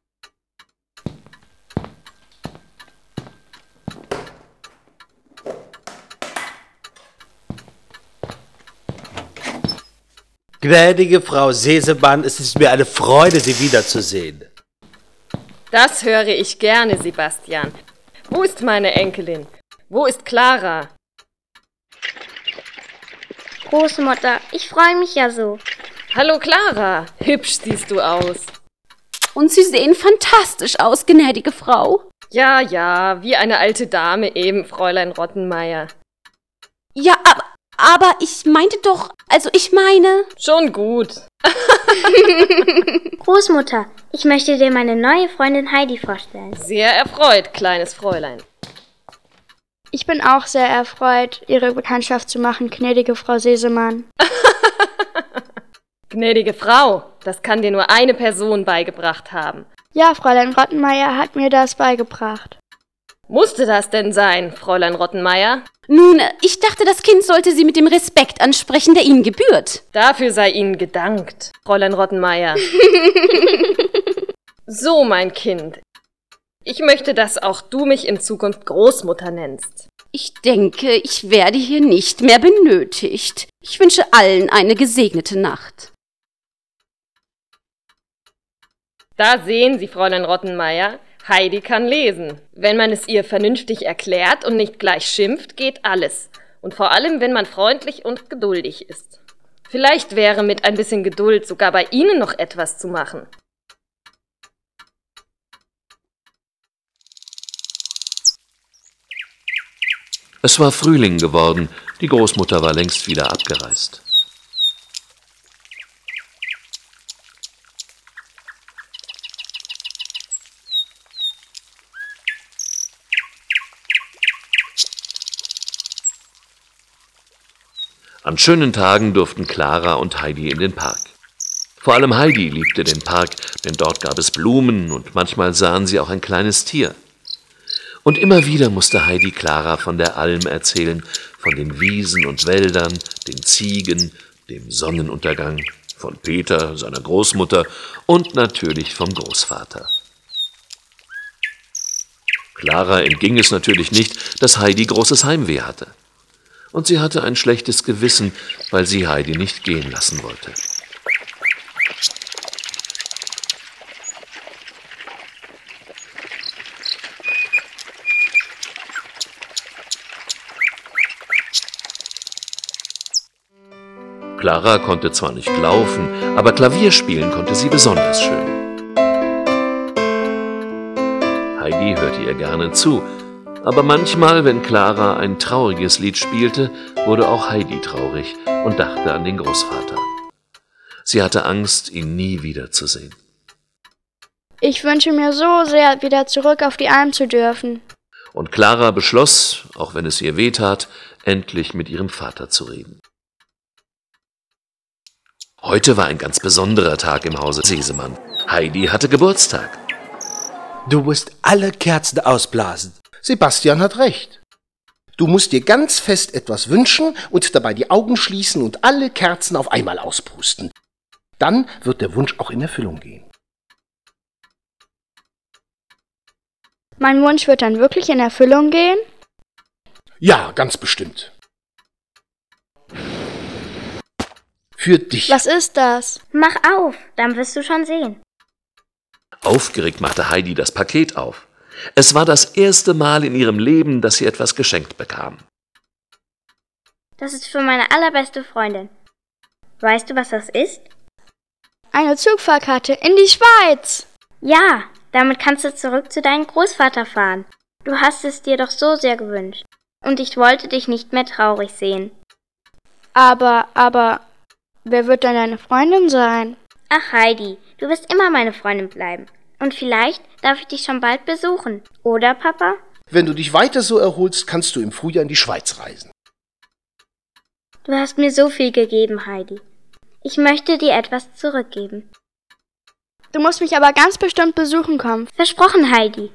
S9: Gnädige Frau Sesemann, es ist mir eine Freude, Sie wiederzusehen.
S2: Das höre ich gerne, Sebastian. Wo ist meine Enkelin? Wo ist Clara?
S10: Großmutter, ich freue mich ja so.
S2: Hallo Clara, hübsch siehst du aus.
S11: Und Sie sehen fantastisch aus, gnädige Frau.
S2: Ja, wie eine alte Dame eben, Fräulein Rottenmeier.
S11: Ja, aber ich meinte doch, ich meine...
S2: Schon gut.
S10: Großmutter, ich möchte dir meine neue Freundin Heidi vorstellen.
S2: Sehr erfreut, kleines Fräulein.
S3: Ich bin auch sehr erfreut, Ihre Bekanntschaft zu machen, gnädige Frau Sesemann.
S2: Gnädige Frau, das kann dir nur eine Person beigebracht haben.
S3: Ja, Fräulein Rottenmeier hat mir das beigebracht.
S2: Musste das denn sein, Fräulein Rottenmeier?
S11: Nun, ich dachte, das Kind sollte Sie mit dem Respekt ansprechen, der Ihnen gebührt.
S2: Dafür sei Ihnen gedankt, Fräulein Rottenmeier. So, mein Kind. Ich möchte, dass auch du mich in Zukunft Großmutter nennst.
S11: Ich denke, ich werde hier nicht mehr benötigt. Ich wünsche allen eine gesegnete Nacht.
S2: Da sehen Sie, Fräulein Rottenmeier, Heidi kann lesen. Wenn man es ihr vernünftig erklärt und nicht gleich schimpft, geht alles. Und vor allem, wenn man freundlich und geduldig ist. Vielleicht wäre mit ein bisschen Geduld sogar bei Ihnen noch etwas zu machen.
S1: Es war Frühling geworden, die Großmutter war längst wieder abgereist. An schönen Tagen durften Klara und Heidi in den Park. Vor allem Heidi liebte den Park, denn dort gab es Blumen und manchmal sahen sie auch ein kleines Tier. Und immer wieder musste Heidi Klara von der Alm erzählen, von den Wiesen und Wäldern, den Ziegen, dem Sonnenuntergang, von Peter, seiner Großmutter und natürlich vom Großvater. Klara entging es natürlich nicht, dass Heidi großes Heimweh hatte. Und sie hatte ein schlechtes Gewissen, weil sie Heidi nicht gehen lassen wollte. Klara konnte zwar nicht laufen, aber Klavier spielen konnte sie besonders schön. Heidi hörte ihr gerne zu, aber manchmal, wenn Klara ein trauriges Lied spielte, wurde auch Heidi traurig und dachte an den Großvater. Sie hatte Angst, ihn nie wiederzusehen.
S3: Ich wünsche mir so sehr, wieder zurück auf die Alm zu dürfen.
S1: Und Klara beschloss, auch wenn es ihr wehtat, endlich mit ihrem Vater zu reden. Heute war ein ganz besonderer Tag im Hause Sesemann. Heidi hatte Geburtstag.
S9: Du musst alle Kerzen ausblasen.
S12: Sebastian hat recht. Du musst dir ganz fest etwas wünschen und dabei die Augen schließen und alle Kerzen auf einmal auspusten. Dann wird der Wunsch auch in Erfüllung gehen.
S3: Mein Wunsch wird dann wirklich in Erfüllung gehen?
S12: Ja, ganz bestimmt. Für dich.
S3: Was ist das?
S10: Mach auf, dann wirst du schon sehen.
S1: Aufgeregt machte Heidi das Paket auf. Es war das erste Mal in ihrem Leben, dass sie etwas geschenkt bekam.
S10: Das ist für meine allerbeste Freundin. Weißt du, was das ist?
S3: Eine Zugfahrkarte in die Schweiz.
S10: Ja, damit kannst du zurück zu deinem Großvater fahren. Du hast es dir doch so sehr gewünscht. Und ich wollte dich nicht mehr traurig sehen.
S3: Aber, wer wird dann deine Freundin sein?
S10: Ach Heidi, du wirst immer meine Freundin bleiben. Und vielleicht darf ich dich schon bald besuchen. Oder, Papa?
S12: Wenn du dich weiter so erholst, kannst du im Frühjahr in die Schweiz reisen.
S10: Du hast mir so viel gegeben, Heidi. Ich möchte dir etwas zurückgeben.
S3: Du musst mich aber ganz bestimmt besuchen kommen.
S10: Versprochen, Heidi.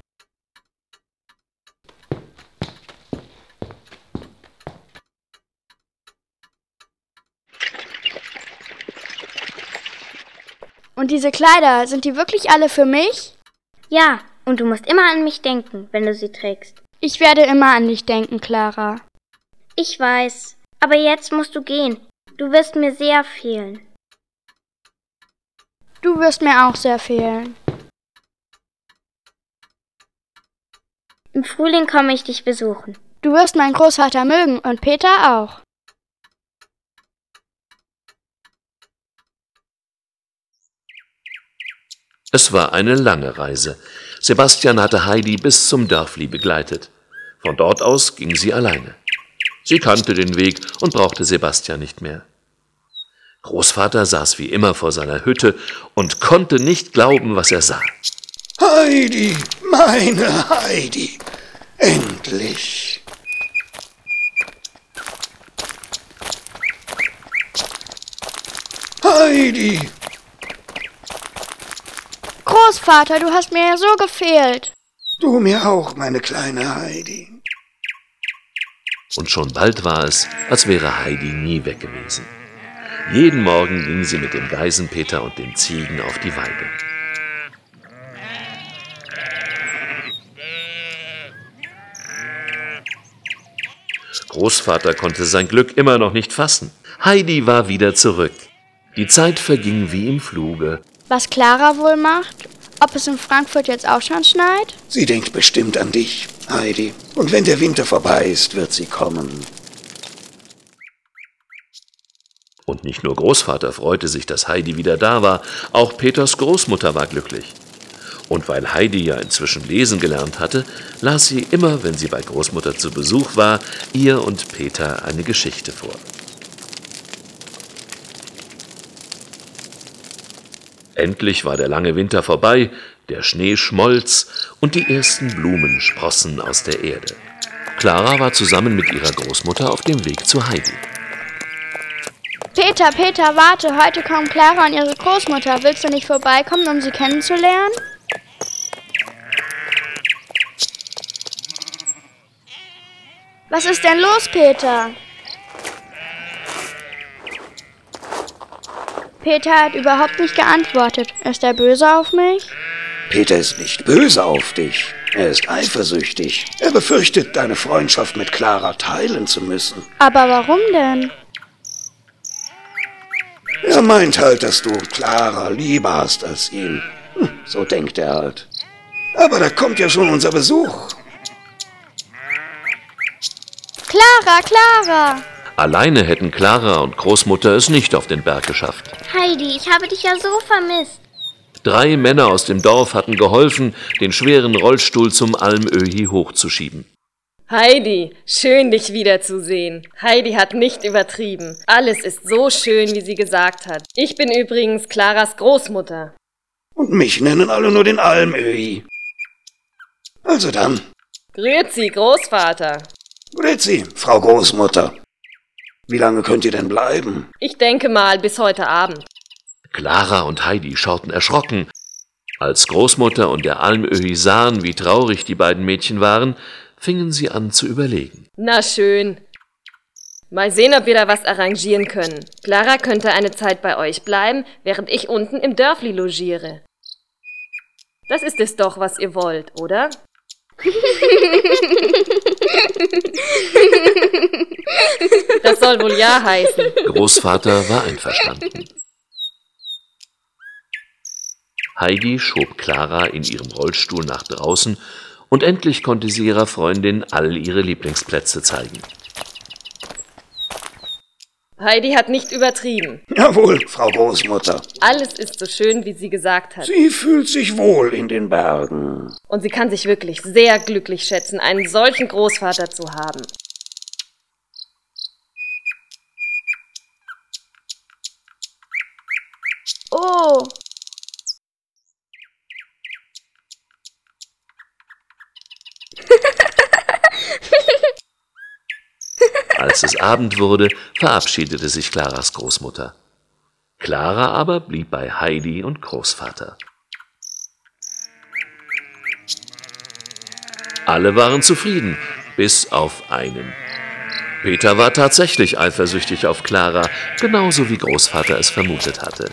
S3: Und diese Kleider, sind die wirklich alle für mich?
S10: Ja, und du musst immer an mich denken, wenn du sie trägst.
S3: Ich werde immer an dich denken, Klara.
S10: Ich weiß, aber jetzt musst du gehen. Du wirst mir sehr fehlen.
S3: Du wirst mir auch sehr fehlen.
S10: Im Frühling komme ich dich besuchen.
S3: Du wirst meinen Großvater mögen und Peter auch.
S1: Es war eine lange Reise. Sebastian hatte Heidi bis zum Dörfli begleitet. Von dort aus ging sie alleine. Sie kannte den Weg und brauchte Sebastian nicht mehr. Großvater saß wie immer vor seiner Hütte und konnte nicht glauben, was er sah.
S7: Heidi, meine Heidi, endlich. Heidi!
S3: Großvater, du hast mir ja so gefehlt.
S7: Du mir auch, meine kleine Heidi.
S1: Und schon bald war es, als wäre Heidi nie weg gewesen. Jeden Morgen ging sie mit dem Geisenpeter und den Ziegen auf die Weide. Großvater konnte sein Glück immer noch nicht fassen. Heidi war wieder zurück. Die Zeit verging wie im Fluge.
S3: Was Klara wohl macht? Ob es in Frankfurt jetzt auch schon schneit?
S7: Sie denkt bestimmt an dich, Heidi. Und wenn der Winter vorbei ist, wird sie kommen.
S1: Und nicht nur Großvater freute sich, dass Heidi wieder da war, auch Peters Großmutter war glücklich. Und weil Heidi ja inzwischen lesen gelernt hatte, las sie immer, wenn sie bei Großmutter zu Besuch war, ihr und Peter eine Geschichte vor. Endlich war der lange Winter vorbei, der Schnee schmolz und die ersten Blumen sprossen aus der Erde. Klara war zusammen mit ihrer Großmutter auf dem Weg zu Heidi.
S3: Peter, Peter, warte, heute kommen Clara und ihre Großmutter. Willst du nicht vorbeikommen, um sie kennenzulernen? Was ist denn los, Peter? Peter hat überhaupt nicht geantwortet. Ist er böse auf mich?
S7: Peter ist nicht böse auf dich. Er ist eifersüchtig. Er befürchtet, deine Freundschaft mit Clara teilen zu müssen.
S3: Aber warum denn?
S7: Er meint halt, dass du Clara lieber hast als ihn. So denkt er halt. Aber da kommt ja schon unser Besuch.
S3: Clara, Clara!
S1: Alleine hätten Clara und Großmutter es nicht auf den Berg geschafft.
S10: Heidi, ich habe dich ja so vermisst.
S1: 3 Männer aus dem Dorf hatten geholfen, den schweren Rollstuhl zum Almöhi hochzuschieben.
S2: Heidi, schön dich wiederzusehen. Heidi hat nicht übertrieben. Alles ist so schön, wie sie gesagt hat. Ich bin übrigens Claras Großmutter.
S7: Und mich nennen alle nur den Almöhi. Also dann.
S2: Grüezi, Großvater.
S7: Grüezi, Frau Großmutter. Wie lange könnt ihr denn bleiben?
S2: Ich denke mal bis heute Abend.
S1: Clara und Heidi schauten erschrocken. Als Großmutter und der Almöhi sahen, wie traurig die beiden Mädchen waren, fingen sie an zu überlegen.
S2: Na schön. Mal sehen, ob wir da was arrangieren können. Clara könnte eine Zeit bei euch bleiben, während ich unten im Dörfli logiere. Das ist es doch, was ihr wollt, oder? Das soll wohl ja heißen.
S1: Großvater war einverstanden. Heidi schob Clara in ihrem Rollstuhl nach draußen und endlich konnte sie ihrer Freundin all ihre Lieblingsplätze zeigen.
S2: Heidi hat nicht übertrieben.
S7: Jawohl, Frau Großmutter.
S2: Alles ist so schön, wie sie gesagt hat.
S7: Sie fühlt sich wohl in den Bergen.
S2: Und sie kann sich wirklich sehr glücklich schätzen, einen solchen Großvater zu haben.
S3: Oh!
S1: Als es Abend wurde, verabschiedete sich Claras Großmutter. Clara aber blieb bei Heidi und Großvater. Alle waren zufrieden, bis auf einen. Peter war tatsächlich eifersüchtig auf Clara, genauso wie Großvater es vermutet hatte.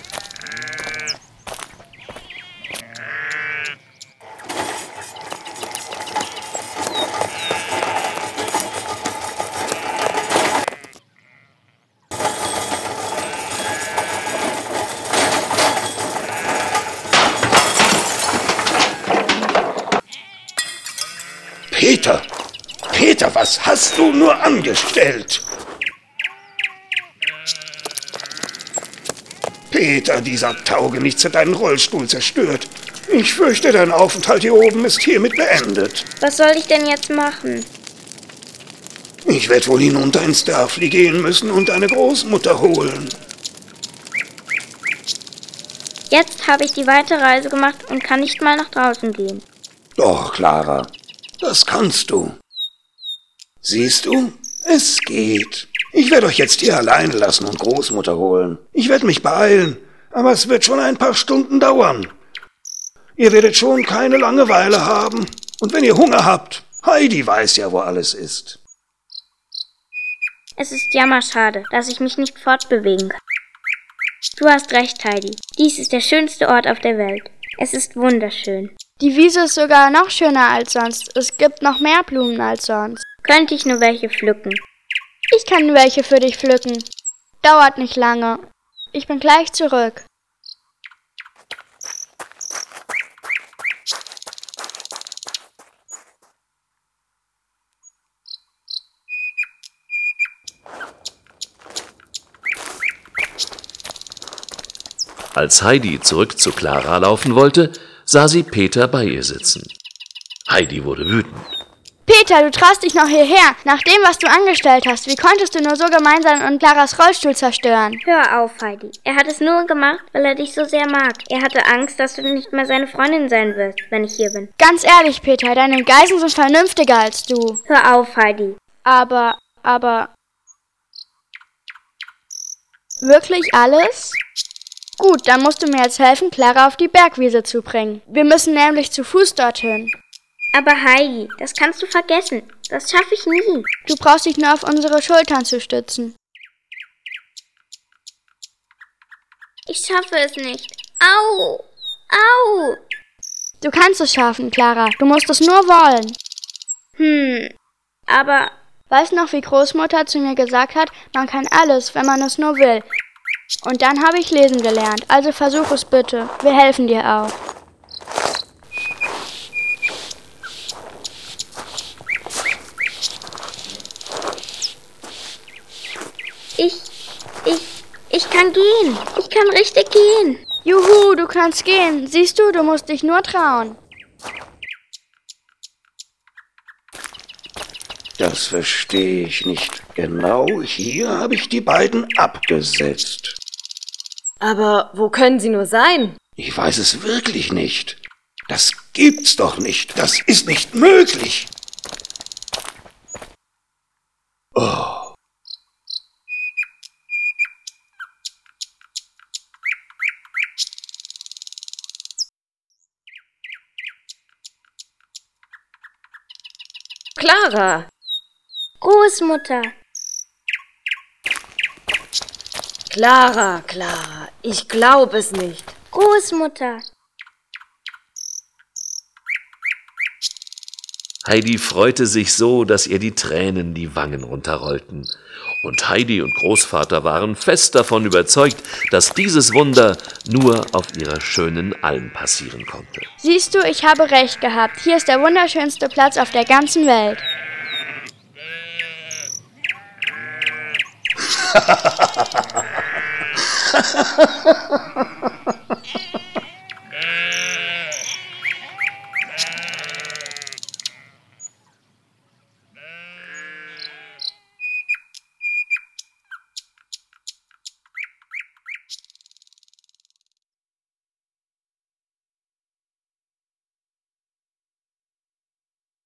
S7: Peter! Peter, was hast du nur angestellt? Peter, dieser Taugenichts hat deinen Rollstuhl zerstört. Ich fürchte, dein Aufenthalt hier oben ist hiermit beendet.
S10: Was soll ich denn jetzt machen?
S7: Ich werde wohl hinunter ins Dörfli gehen müssen und deine Großmutter holen.
S10: Jetzt habe ich die weite Reise gemacht und kann nicht mal nach draußen gehen.
S7: Doch, Clara, das kannst du. Siehst du, es geht. Ich werde euch jetzt hier allein lassen und Großmutter holen. Ich werde mich beeilen, aber es wird schon ein paar Stunden dauern. Ihr werdet schon keine Langeweile haben. Und wenn ihr Hunger habt, Heidi weiß ja, wo alles ist.
S10: Es ist jammerschade, dass ich mich nicht fortbewegen kann. Du hast recht, Heidi. Dies ist der schönste Ort auf der Welt. Es ist wunderschön.
S3: Die Wiese ist sogar noch schöner als sonst. Es gibt noch mehr Blumen als sonst.
S10: Könnte ich nur welche pflücken?
S3: Ich kann welche für dich pflücken. Dauert nicht lange. Ich bin gleich zurück.
S1: Als Heidi zurück zu Clara laufen wollte, sah sie Peter bei ihr sitzen. Heidi wurde wütend.
S3: Peter, du traust dich noch hierher, nach dem, was du angestellt hast. Wie konntest du nur so gemein sein und Claras Rollstuhl zerstören?
S10: Hör auf, Heidi. Er hat es nur gemacht, weil er dich so sehr mag. Er hatte Angst, dass du nicht mehr seine Freundin sein wirst, wenn ich hier bin.
S3: Ganz ehrlich, Peter, deine Geißen sind vernünftiger als du.
S10: Hör auf, Heidi.
S3: Aber... Wirklich alles? Gut, dann musst du mir jetzt helfen, Clara auf die Bergwiese zu bringen. Wir müssen nämlich zu Fuß dorthin.
S10: Aber Heidi, das kannst du vergessen. Das schaffe ich nie.
S3: Du brauchst dich nur auf unsere Schultern zu stützen.
S10: Ich schaffe es nicht. Au! Au!
S3: Du kannst es schaffen, Clara. Du musst es nur wollen.
S10: Aber...
S3: Weißt noch, wie Großmutter zu mir gesagt hat, man kann alles, wenn man es nur will. Und dann habe ich lesen gelernt. Also versuch es bitte. Wir helfen dir auch.
S10: Ich kann gehen. Ich kann richtig gehen.
S3: Juhu, du kannst gehen. Siehst du, du musst dich nur trauen.
S7: Das verstehe ich nicht. Genau hier habe ich die beiden abgesetzt.
S2: Aber wo können sie nur sein?
S7: Ich weiß es wirklich nicht. Das gibt's doch nicht. Das ist nicht möglich. Oh.
S2: Clara!
S10: Großmutter.
S2: Clara, ich glaube es nicht.
S10: Großmutter.
S1: Heidi freute sich so, dass ihr die Tränen die Wangen runterrollten. Und Heidi und Großvater waren fest davon überzeugt, dass dieses Wunder nur auf ihrer schönen Alm passieren konnte.
S3: Siehst du, ich habe recht gehabt. Hier ist der wunderschönste Platz auf der ganzen Welt.